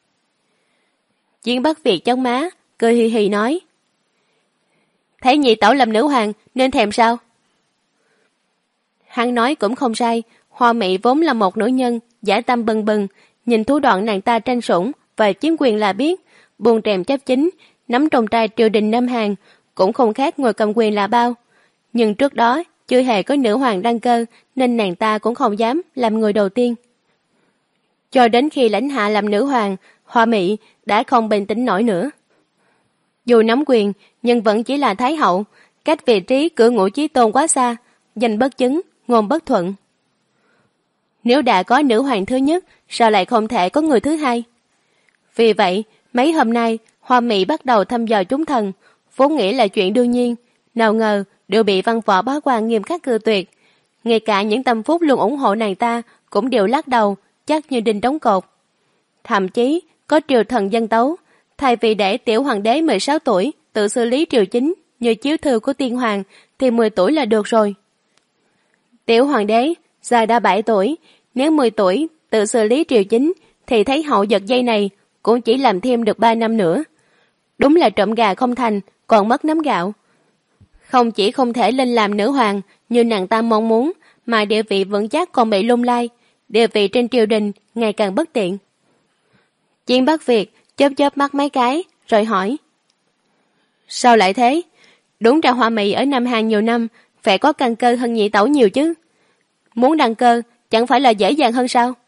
Chiến Bắc Việt chống má, cười hì hì nói. Thấy nhị tẩu làm nữ hoàng nên thèm sao? Hắn nói cũng không sai, Hoa Mỹ vốn là một nữ nhân, dã tâm bừng bừng, nhìn thủ đoạn nàng ta tranh sủng và chiếm quyền là biết, buông rèm chấp chính, nắm trong tay triều đình Nam Hàn, cũng không khác ngồi cầm quyền là bao. Nhưng trước đó, chưa hề có nữ hoàng đăng cơ, nên nàng ta cũng không dám làm người đầu tiên. Cho đến khi Lãnh Hạ làm nữ hoàng, Hoa Mỹ đã không bình tĩnh nổi nữa. Dù nắm quyền, nhưng vẫn chỉ là thái hậu, cách vị trí cửa ngũ chí tôn quá xa, danh bất chứng, ngôn bất thuận. Nếu đã có nữ hoàng thứ nhất, sao lại không thể có người thứ hai? Vì vậy, mấy hôm nay, Hoa Mỹ bắt đầu thăm dò chúng thần, vốn nghĩ là chuyện đương nhiên, nào ngờ đều bị văn võ bá quan nghiêm khắc cự tuyệt. Ngay cả những tâm phúc luôn ủng hộ nàng ta cũng đều lắc đầu, chắc như đinh đóng cột. Thậm chí, có triều thần dân tấu, thay vì để tiểu hoàng đế 16 tuổi tự xử lý triều chính như chiếu thư của tiên hoàng, thì 10 tuổi là được rồi. Tiểu hoàng đế giờ đã 7 tuổi, nếu 10 tuổi tự xử lý triều chính, thì thấy hậu giật dây này cũng chỉ làm thêm được 3 năm nữa. Đúng là trộm gà không thành, còn mất nắm gạo. Không chỉ không thể lên làm nữ hoàng như nàng ta mong muốn, mà địa vị vững chắc còn bị lung lay, địa vị trên triều đình ngày càng bất tiện. Chiến Bắc Việt chớp chớp mắt mấy cái, rồi hỏi. Sao lại thế? Đúng ra Hoa Mỹ ở Nam Hàn nhiều năm, phải có căn cơ hơn nhị tẩu nhiều chứ. Muốn đăng cơ, chẳng phải là dễ dàng hơn sao?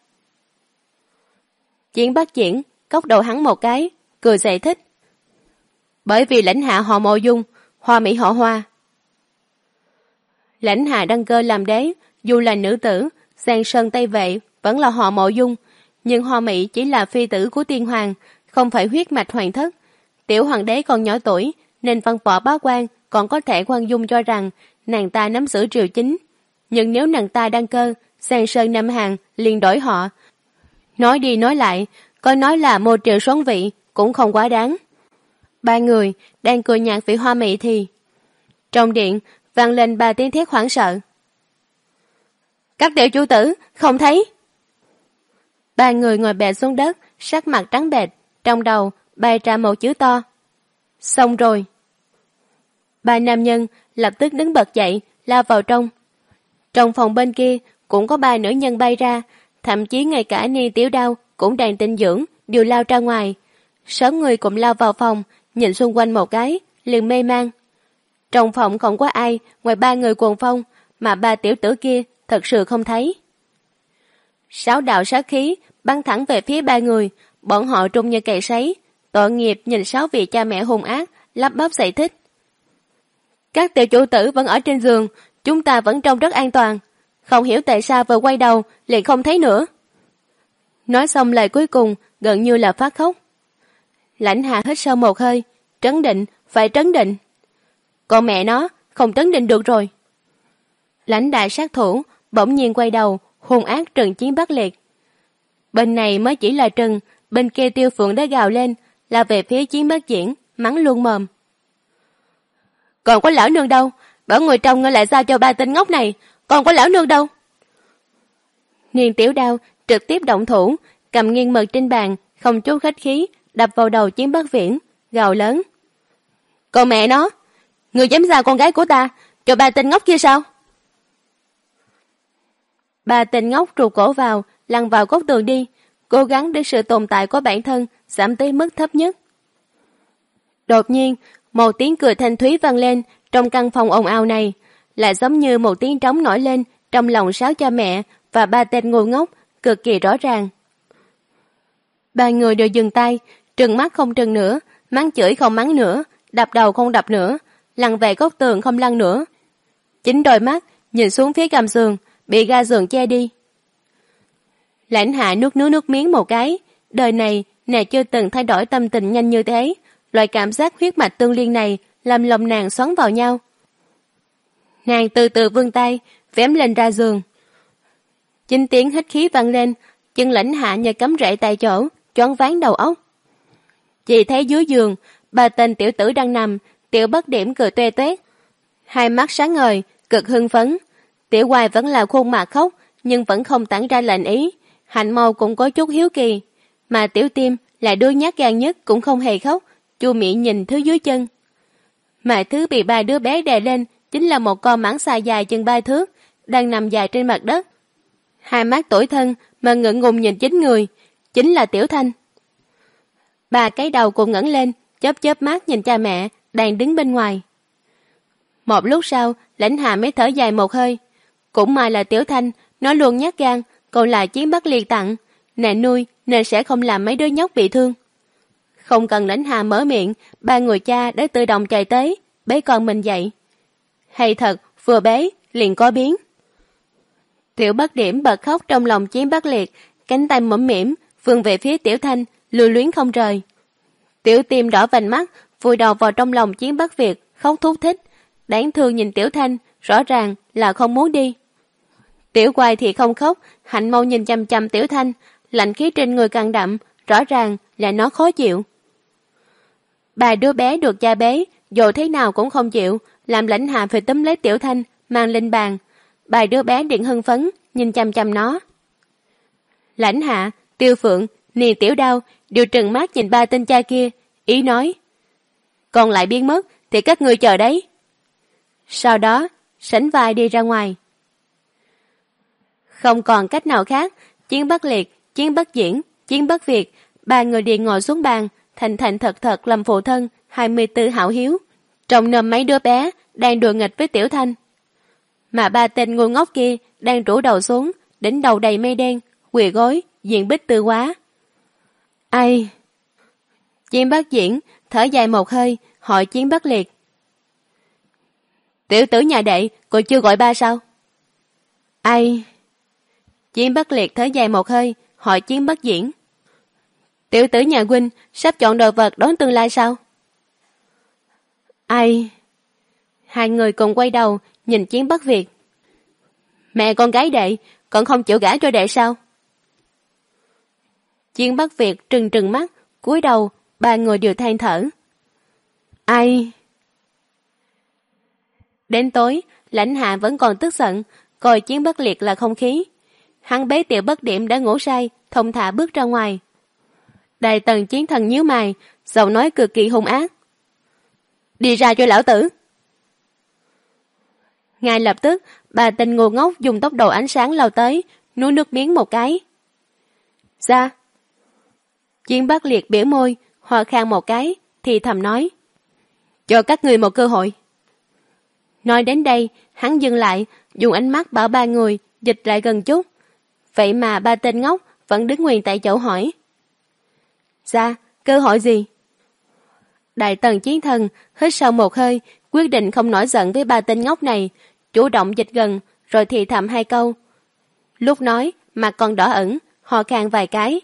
Chiến Bắc Diễn cốc đầu hắn một cái, cười giải thích. Bởi vì Lãnh Hạ họ Mộ Dung, Hoa Mỹ họ Hoa. Lãnh Hạ đăng cơ làm đế, dù là nữ tử, Giang Sơn Tây Vệ vẫn là họ Mộ Dung, nhưng Hoa Mỹ chỉ là phi tử của tiên hoàng, không phải huyết mạch hoàng thất. Tiểu hoàng đế còn nhỏ tuổi, nên văn võ bá quan còn có thể khoan dung cho rằng nàng ta nắm giữ triều chính. Nhưng nếu nàng ta đăng cơ, Giang Sơn Nam Hàn liền đổi họ. Nói đi nói lại, có nói là mô triều soán vị cũng không quá đáng. Ba người đang cười nhạt vì Hoa Mỹ thì trong điện vang lên 3 tiếng thét hoảng sợ. Các tiểu chủ tử không thấy. 3 người ngồi bệt xuống đất, sắc mặt trắng bệch, trong đầu bay ra một chữ to. Xong rồi. 3 nam nhân lập tức đứng bật dậy, lao vào trong. Trong phòng bên kia cũng có 3 nữ nhân bay ra, thậm chí ngay cả Niên Tiểu Đao cũng đang tinh dưỡng, đều lao ra ngoài. 6 người cũng lao vào phòng, nhìn xung quanh một cái, liền mê man. Trong phòng không có ai ngoài 3 người Cuồng Phong, mà 3 tiểu tử kia thật sự không thấy. 6 đạo sát khí bắn thẳng về phía 3 người, bọn họ trung như cày sấy. Tội nghiệp nhìn 6 vị cha mẹ hung ác, lắp bắp giải thích. Các tiểu chủ tử vẫn ở trên giường, chúng ta vẫn trông rất an toàn. Không hiểu tại sao vừa quay đầu liền không thấy nữa. Nói xong lời cuối cùng gần như là phát khóc. Lãnh Hạ hít sâu một hơi, trấn định, phải trấn định. Con mẹ nó, không trấn định được rồi. Lãnh đại sát thủ bỗng nhiên quay đầu, hung ác trừng Chiến Bắc Liệt. Bên này mới chỉ là trừng, bên kia Tiêu Phượng đã gào lên, là về phía Chiến Bắc Diễn, mắng luôn mồm. Còn có lão nương đâu? Bảo người trong ngươi lại giao cho 3 tên ngốc này, còn có lão nương đâu? Niên Tiểu Đao trực tiếp động thủ, cầm nghiêng mực trên bàn, không chút khách khí, đập vào đầu Chiến Bắc Viễn, gào lớn. Con mẹ nó, người dám giao con gái của ta cho 3 tên ngốc kia sao? 3 tên ngốc trù cổ vào, lăn vào góc tường đi, cố gắng để sự tồn tại của bản thân giảm tới mức thấp nhất. Đột nhiên, một tiếng cười thanh thúy vang lên trong căn phòng ồn ào này, lại giống như một tiếng trống nổi lên trong lòng 6 cha mẹ và 3 tên ngu ngốc, cực kỳ rõ ràng. 3 người đều dừng tay, trừng mắt không trừng nữa, mắng chửi không mắng nữa, đập đầu không đập nữa, lăn về góc tường không lăn nữa. Chính đôi mắt nhìn xuống phía gầm giường, bị ga giường che đi. Lãnh Hạ nuốt nước miếng một cái, đời này nàng chưa từng thay đổi tâm tình nhanh như thế, loại cảm giác huyết mạch tương liên này làm lòng nàng xoắn vào nhau. Nàng từ từ vươn tay, vém lên ra giường. Chính tiếng hít khí vang lên, chân Lãnh Hạ như cắm rễ tại chỗ, choáng váng đầu óc. Chỉ thấy dưới giường, 3 tên tiểu tử đang nằm, Tiểu Bất Điểm cười toe toét, hai mắt sáng ngời, cực hưng phấn. Tiểu Hoài vẫn là khuôn mặt khóc, nhưng vẫn không tản ra lệnh ý. Hạnh Mâu cũng có chút hiếu kỳ, mà Tiểu Tim lại đứa nhát gan nhất cũng không hề khóc, chu miệng nhìn thứ dưới chân. Mà thứ bị 3 đứa bé đè lên chính là một con mãng xà dài chừng 3 thước, đang nằm dài trên mặt đất. Hai mắt tủi thân mà ngượng ngùng nhìn chính người, chính là Tiểu Thanh. Ba cái đầu cùng ngẩng lên, chớp chớp mắt nhìn cha mẹ đang đứng bên ngoài. Một lúc sau, Lãnh Hà mới thở dài một hơi. Cũng may là Tiểu Thanh, nó luôn nhát gan, còn là Chiến Bắc Liệt tặng, nàng nuôi nên sẽ không làm mấy đứa nhóc bị thương. Không cần Lãnh Hà mở miệng, ba người cha đã tự động chạy tới, bế con mình dậy. Hay thật, vừa bế, liền có biến. Tiểu Bất Điểm bật khóc trong lòng Chiến Bắc Liệt, cánh tay mõm mỉm, vươn về phía Tiểu Thanh, lưu luyến không rời. Tiểu Tim đỏ vành mắt, vùi đầu vào trong lòng Chiến Bắc Việt, khóc thút thích. Đáng thương nhìn Tiểu Thanh, rõ ràng là không muốn đi. Tiểu Quai thì không khóc, Hạnh mau nhìn chăm chăm Tiểu Thanh, lạnh khí trên người càng đậm, rõ ràng là nó khó chịu. Ba đứa bé được cha bế, dù thế nào cũng không chịu, làm Lãnh Hà phải túm lấy Tiểu Thanh, mang lên bàn. Ba đứa bé điện hưng phấn, nhìn chăm chăm nó. Lãnh Hạ, Tiêu Phượng, Nì Tiểu Đao đều trừng mắt nhìn ba tên cha kia, ý nói: còn lại biến mất thì các ngươi chờ đấy. Sau đó sánh vai đi ra ngoài. Không còn cách nào khác, Chiến Bắc Liệt, Chiến Bắc Diễn, Chiến Bắc Việt, ba người liền ngồi xuống bàn, thành thành thật thật làm phụ thân 24 hảo hiếu, trông nơm mấy đứa bé đang đùa nghịch với Tiểu Thanh. Mà ba tên ngu ngốc kia đang rũ đầu xuống, đỉnh đầu đầy mây đen, quỳ gối, diện bích tư quá. Ai? Chiến Bắc Diễn thở dài một hơi, hỏi Chiến Bắc Liệt: tiểu tử nhà đệ còn chưa gọi ba sao? Ai? Chiến Bắc Liệt thở dài một hơi, hỏi Chiến Bắc Diễn: tiểu tử nhà huynh sắp chọn đồ vật đón tương lai sao? Ai? Hai người cùng quay đầu nhìn Chiến Bắc Việt. Mẹ con gái đệ còn không chịu gả cho đệ sao? Chiến Bắc Việt trừng trừng mắt, cúi đầu, ba người đều than thở. Ai? Đến tối, Lãnh Hạ vẫn còn tức giận, coi Chiến Bắc Liệt là không khí. Hắn bế Tiểu Bất Điểm đã ngủ say, thông thả bước ra ngoài. Đại Tần Chiến Thần nhíu mày, giọng nói cực kỳ hung ác: đi ra cho lão tử. Ngay lập tức, bà tên ngu ngốc dùng tốc độ ánh sáng lao tới, nuốt nước miếng một cái. Ra. Chiến Bắc Liệt biểu môi, ho khan một cái, thì thầm nói: cho các người một cơ hội. Nói đến đây, hắn dừng lại, dùng ánh mắt bảo ba người dịch lại gần chút. Vậy mà ba tên ngốc vẫn đứng nguyên tại chỗ hỏi: ra, cơ hội gì? Đại Tần Chiến Thần hít sâu một hơi, quyết định không nổi giận với ba tên ngốc này, chủ động dịch gần, rồi thì thầm hai câu. Lúc nói, mặt còn đỏ ửng, ho khan vài cái.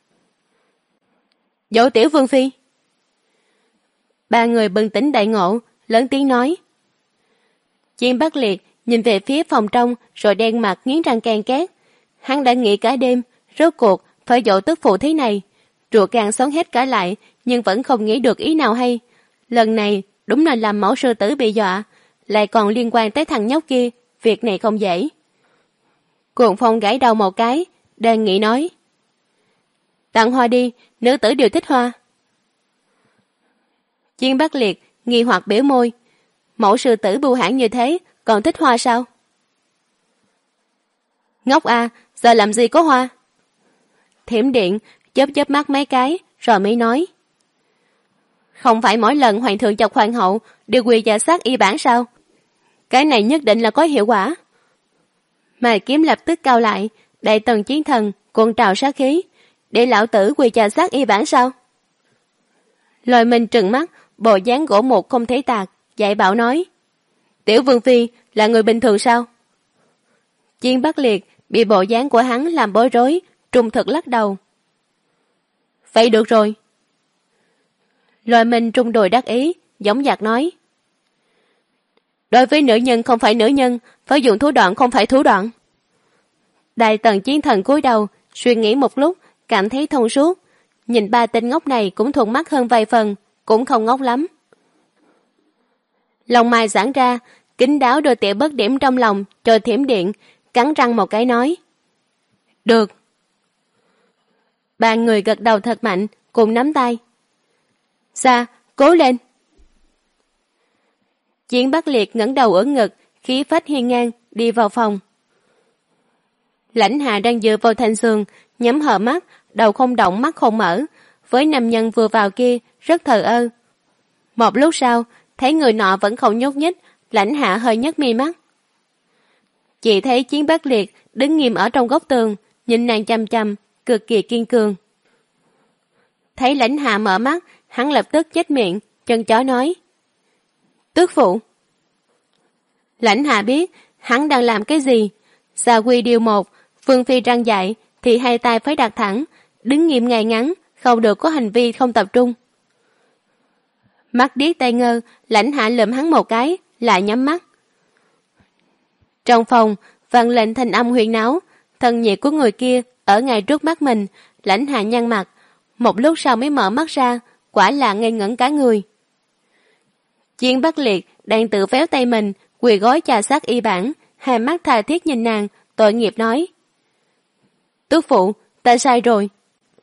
Dỗ Tiểu Vương Phi. Ba người bừng tỉnh đại ngộ, lớn tiếng nói. Chiến Bắc Liệt nhìn về phía phòng trong, rồi đen mặt nghiến răng ken két. Hắn đã nghĩ cả đêm, rốt cuộc phải dỗ tức phụ thế này. Ruột gan xoắn hết cả lại, nhưng vẫn không nghĩ được ý nào hay. Lần này đúng là làm mẫu sư tử bị dọa, lại còn liên quan tới thằng nhóc kia, việc này không dễ. Cuồng Phong gãi đầu một cái, đang nghĩ nói: tặng hoa đi, nữ tử đều thích hoa. Chiến Bắc Liệt nghi hoặc biểu môi: mẫu sư tử bưu hãn như thế, còn thích hoa sao? Ngốc a, giờ làm gì có hoa? Thiểm Điện chớp chớp mắt mấy cái, rồi mới nói: không phải mỗi lần hoàng thượng chọc hoàng hậu đều quỳ dạ sát y bản sao? Cái này nhất định là có hiệu quả. Mày kiếm lập tức cao lại, Đại Tần Chiến Thần cuộn trào sát khí: để lão tử quỳ dạ sát y bản sao? Lôi Minh trừng mắt, bộ dáng gỗ mục không thể tạc, dạy bảo nói: Tiểu Vương Phi là người bình thường sao? Chiến Bắc Liệt bị bộ dáng của hắn làm bối rối, trung thực lắc đầu. Vậy được rồi. Lôi Minh trung đùi đắc ý, dõng dạc nói: đối với nữ nhân không phải nữ nhân, phải dùng thủ đoạn không phải thủ đoạn. Đại Tần Chiến Thần cúi đầu, suy nghĩ một lúc, cảm thấy thông suốt. Nhìn ba tên ngốc này cũng thuận mắt hơn vài phần, cũng không ngốc lắm. Lòng mày giãn ra, kín đáo đưa Tiểu Bất Điểm trong lòng cho Thiểm Điện, cắn răng một cái nói: được. Ba người gật đầu thật mạnh, cùng nắm tay. Ra, cố lên. Chiến Bắc Liệt ngẩng đầu ở ngực, khí phách hiên ngang đi vào phòng. Lãnh Hạ đang dựa vào thành giường, nhắm hờ mắt, đầu không động mắt không mở, với nam nhân vừa vào kia rất thờ ơ. Một lúc sau, thấy người nọ vẫn không nhúc nhích, Lãnh Hạ hơi nhấc mi mắt. Chị thấy Chiến Bắc Liệt đứng nghiêm ở trong góc tường, nhìn nàng chăm chăm, cực kỳ kiên cường. Thấy Lãnh Hạ mở mắt, hắn lập tức nhếch miệng, chân chó nói: Tước phụ. Lãnh Hạ biết hắn đang làm cái gì. Gia quy điều một, Vương Phi răng dạy thì hai tay phải đặt thẳng, đứng nghiêm ngay ngắn, không được có hành vi không tập trung. Mắt điếc tai ngơ, Lãnh Hạ lườm hắn một cái, lại nhắm mắt. Trong phòng vang lên thanh âm huyên náo, thân nhiệt của người kia ở ngay trước mắt mình. Lãnh Hạ nhăn mặt, một lúc sau mới mở mắt ra, quả là ngây ngẩn cả người. Chiến Bắc Liệt đang tự véo tay mình, quỳ gối chà sát y bản, hai mắt tha thiết nhìn nàng, tội nghiệp nói: Tước phụ, ta sai rồi.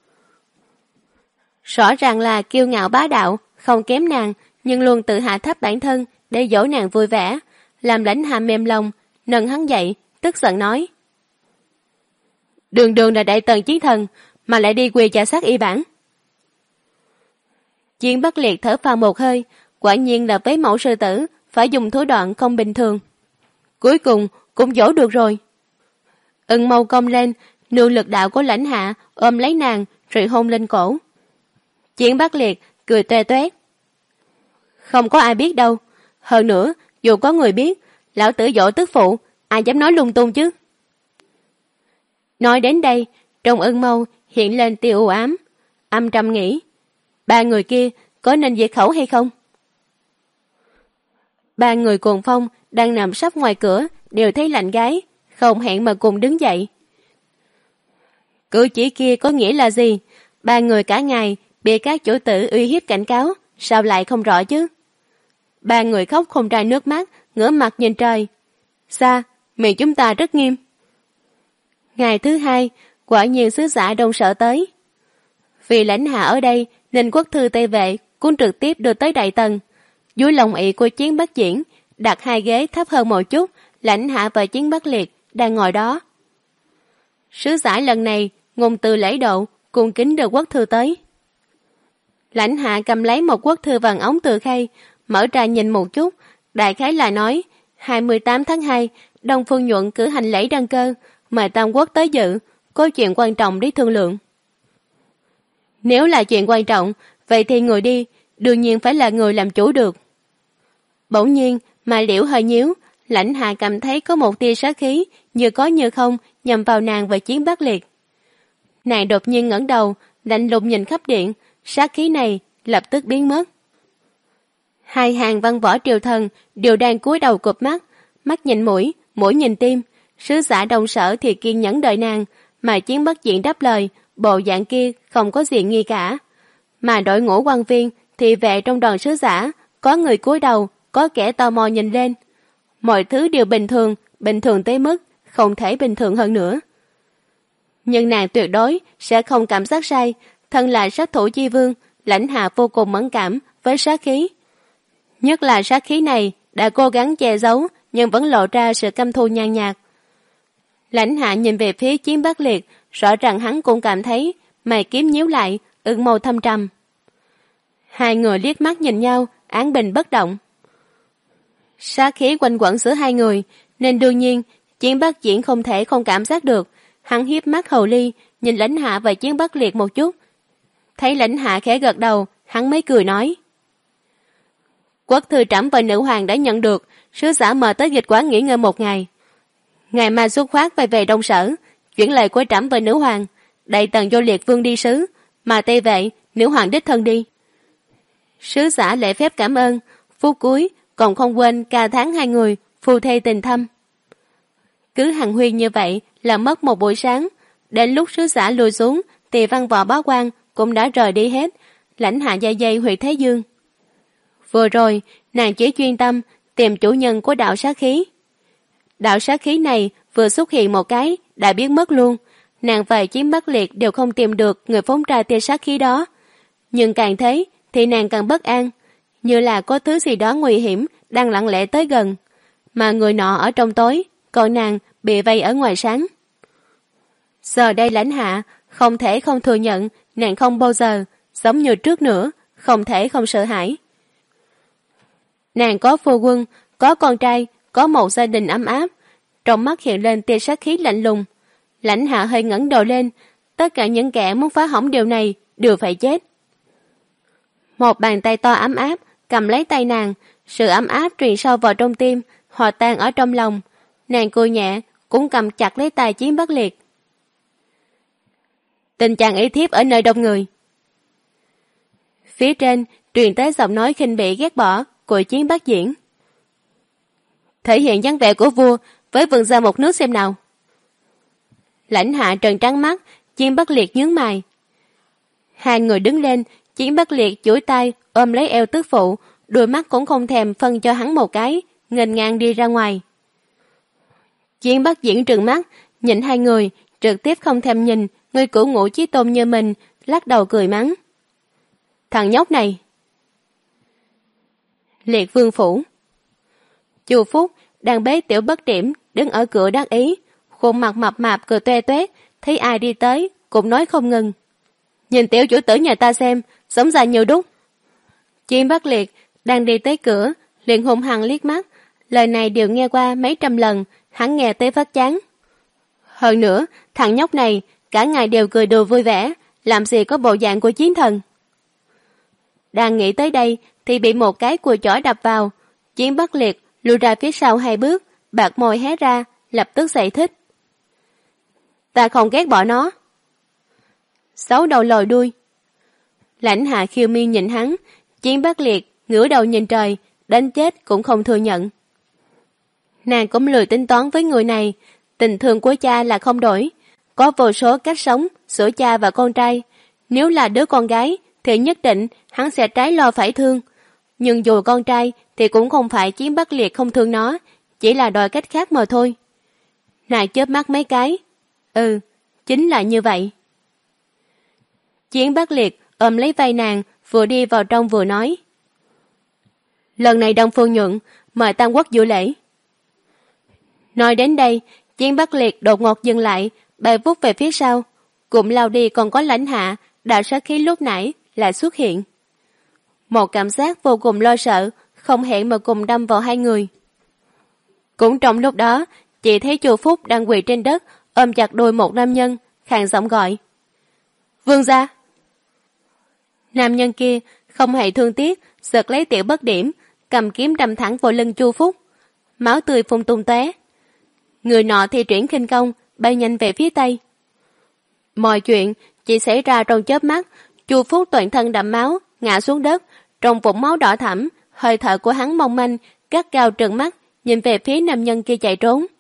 Rõ ràng là kiêu ngạo bá đạo, không kém nàng, nhưng luôn tự hạ thấp bản thân để dỗ nàng vui vẻ, làm Lãnh Hạ mềm lòng, nâng hắn dậy, tức giận nói: Đường đường là đại tần chiến thần, mà lại đi quỳ chà sát y bản. Chiến Bắc Liệt thở phào một hơi, quả nhiên là với mẫu sư tử phải dùng thủ đoạn không bình thường. Cuối cùng cũng dỗ được rồi. Ưng mâu cong lên, nương lực đạo của Lãnh Hạ ôm lấy nàng rồi hôn lên cổ. Chiến Bắc Liệt cười toe toét: Không có ai biết đâu. Hơn nữa, dù có người biết, lão tử dỗ tước phụ, ai dám nói lung tung chứ. Nói đến đây, trong Ưng mâu hiện lên tia u ám, âm trầm nghĩ: ba người kia có nên diệt khẩu hay không? Ba người cuồng phong đang nằm sắp ngoài cửa đều thấy lạnh gáy, không hẹn mà cùng đứng dậy. Cử chỉ kia có nghĩa là gì? Ba người cả ngày bị các chủ tử uy hiếp cảnh cáo, sao lại không rõ chứ? Ba người khóc không ra nước mắt, ngửa mặt nhìn trời. Xa, miệng chúng ta rất nghiêm. Ngày thứ hai, quả nhiên sứ giả Đông Sở tới. Vì Lãnh Hạ ở đây nên quốc thư Tây Vệ cũng trực tiếp đưa tới Đại Tần. Dưới lòng ỵ của Chiến Bắc Diễn, đặt hai ghế thấp hơn một chút, Lãnh Hạ và Chiến Bắc Liệt đang ngồi đó. Sứ giả lần này ngôn từ lễ độ, cung kính đưa quốc thư tới. Lãnh Hạ cầm lấy một quốc thư vàng ống từ khay, mở ra nhìn một chút, đại khái là nói 28 tháng 2, Đông Phương Nhuận cử hành lễ đăng cơ, mời Tam Quốc tới dự, có chuyện quan trọng để thương lượng. Nếu là chuyện quan trọng, vậy thì người đi đương nhiên phải là người làm chủ được. Bỗng nhiên mà Liễu hơi nhíu, Lãnh Hạ cảm thấy có một tia sát khí như có như không nhằm vào nàng và Chiến Bắc Liệt. Nàng đột nhiên ngẩng đầu, lạnh lùng nhìn khắp điện, sát khí này lập tức biến mất. Hai hàng văn võ triều thần đều đang cúi đầu cụp mắt, mắt nhìn mũi, mũi nhìn tim. Sứ giả Đông Sở thì kiên nhẫn đợi nàng, mà Chiến Bắc Diện đáp lời, bộ dạng kia không có gì nghi cả. Mà đội ngũ quan viên thì vệ trong đoàn sứ giả, có người cúi đầu, có kẻ tò mò nhìn lên. Mọi thứ đều bình thường tới mức không thể bình thường hơn nữa. Nhưng nàng tuyệt đối sẽ không cảm giác sai, thân là sát thủ chi vương, Lãnh Hạ vô cùng mẫn cảm với sát khí. Nhất là sát khí này đã cố gắng che giấu nhưng vẫn lộ ra sự căm thù nhàn nhạt. Lãnh Hạ nhìn về phía Chiến Bắc Liệt, rõ ràng hắn cũng cảm thấy mày kiếm nhíu lại, ửng màu thâm trầm. Hai người liếc mắt nhìn nhau, án bình bất động. Sát khí quanh quẩn giữa hai người, nên đương nhiên Chiến Bắc Diễn không thể không cảm giác được. Hắn hiếp mắt hầu ly, nhìn Lãnh Hạ và Chiến Bắc Liệt một chút. Thấy Lãnh Hạ khẽ gật đầu, hắn mới cười nói: Quốc thư trẫm và nữ hoàng đã nhận được, sứ giả mời tới dịch quán nghỉ ngơi một ngày. Ngày mai xuất phát quay về Đông Sở, chuyển lời của trẫm và nữ hoàng, Đại Tần do Liệt Vương đi sứ, mà Tây Vệ nữ hoàng đích thân đi. Sứ giả lễ phép cảm ơn, phút cuối còn không quên ca tháng hai người phu thê tình thâm. Cứ hằng huy như vậy là mất một buổi sáng. Đến lúc sứ giả lùi xuống thì văn võ bá quan cũng đã rời đi hết. Lãnh Hạ dây dây Huệ Thế Dương. Vừa rồi nàng chỉ chuyên tâm tìm chủ nhân của đạo sát khí. Đạo sát khí này vừa xuất hiện một cái đã biến mất luôn. Nàng và Chiến Bắc Liệt đều không tìm được người phóng ra tia sát khí đó. Nhưng càng thế thì nàng càng bất an, như là có thứ gì đó nguy hiểm đang lặng lẽ tới gần, mà người nọ ở trong tối, còn nàng bị vây ở ngoài sáng. Giờ đây Lãnh Hạ không thể không thừa nhận nàng không bao giờ giống như trước nữa, không thể không sợ hãi. Nàng có phu quân, có con trai, có một gia đình ấm áp, trong mắt hiện lên tia sát khí lạnh lùng. Lãnh Hạ hơi ngẩng đầu lên, tất cả những kẻ muốn phá hỏng điều này đều phải chết. Một bàn tay to ấm áp cầm lấy tay nàng, sự ấm áp truyền sâu vào trong tim, hòa tan ở trong lòng. Nàng cười nhẹ, cũng cầm chặt lấy tay Chiến Bắc Liệt. Tình chàng ý thiếp ở nơi đông người. Phía trên truyền tới giọng nói khinh bỉ ghét bỏ của Chiến Bắc Diễn. Thể hiện dáng vẻ của vua với vương gia một nước xem nào. Lãnh Hạ trợn trắng mắt, Chiến Bắc Liệt nhướng mày. Hai người đứng lên, Chiến Bắc Liệt duỗi tay ôm lấy eo tức phụ, đôi mắt cũng không thèm phân cho hắn một cái, nghênh ngang đi ra ngoài. Chiến Bắc Diễn trừng mắt, nhìn hai người, trực tiếp không thèm nhìn người cửu ngũ chí tôn như mình, lắc đầu cười mắng. Thằng nhóc này. Liệt vương phủ. Chu Phúc đang bế Tiểu Bất Điểm đứng ở cửa đắc ý, khuôn mặt mập mạp cười toe toét, thấy ai đi tới cũng nói không ngừng. Nhìn tiểu chủ tử nhà ta xem, sống ra nhiều đúc. Chiến Bắc Liệt đang đi tới cửa, liền hung hăng liếc mắt, lời này đều nghe qua mấy trăm lần, hắn nghe tới phát chán. Hơn nữa, thằng nhóc này cả ngày đều cười đùa vui vẻ, làm gì có bộ dạng của chiến thần. Đang nghĩ tới đây thì bị một cái cùi chỏ đập vào. Chiến Bắc Liệt lùi ra phía sau 2 bước, bạc môi hé ra, lập tức giải thích. Ta không ghét bỏ nó. Xấu đầu lòi đuôi. Lãnh Hạ khiêu mi nhìn hắn, Chiến Bắc Liệt ngửa đầu nhìn trời, đến chết cũng không thừa nhận. Nàng cũng lười tính toán với người này, tình thương của cha là không đổi, có vô số cách sống giữa cha và con trai. Nếu là đứa con gái thì nhất định hắn sẽ trái lo phải thương, nhưng dù con trai thì cũng không phải Chiến Bắc Liệt không thương nó, chỉ là đòi cách khác mà thôi. Nàng chớp mắt mấy cái. Chính là như vậy. Chiến Bắc Liệt ôm lấy vai nàng, vừa đi vào trong vừa nói. Lần này Đông Phương Nhuận mời Tam Quốc dự lễ. Nói đến đây, Chiến Bắc Liệt đột ngột dừng lại, bay vút về phía sau. Cụm lao đi còn có Lãnh Hạ, đạo sát khí lúc nãy lại xuất hiện. Một cảm giác vô cùng lo sợ, không hẹn mà cùng đâm vào hai người. Cũng trong lúc đó, chị thấy Chu Phúc đang quỳ trên đất, ôm chặt đôi một nam nhân, khàn giọng gọi. Vương gia! Nam nhân kia không hề thương tiếc, giật lấy Tiểu Bất Điểm, cầm kiếm đâm thẳng vào lưng Chu Phúc. Máu tươi phun tung tóe. Người nọ thi triển khinh công, bay nhanh về phía tây. Mọi chuyện chỉ xảy ra trong chớp mắt. Chu Phúc toàn thân đẫm máu, ngã xuống đất, trong vũng máu đỏ thẫm, hơi thở của hắn mong manh, gắt gao trừng mắt, nhìn về phía nam nhân kia chạy trốn.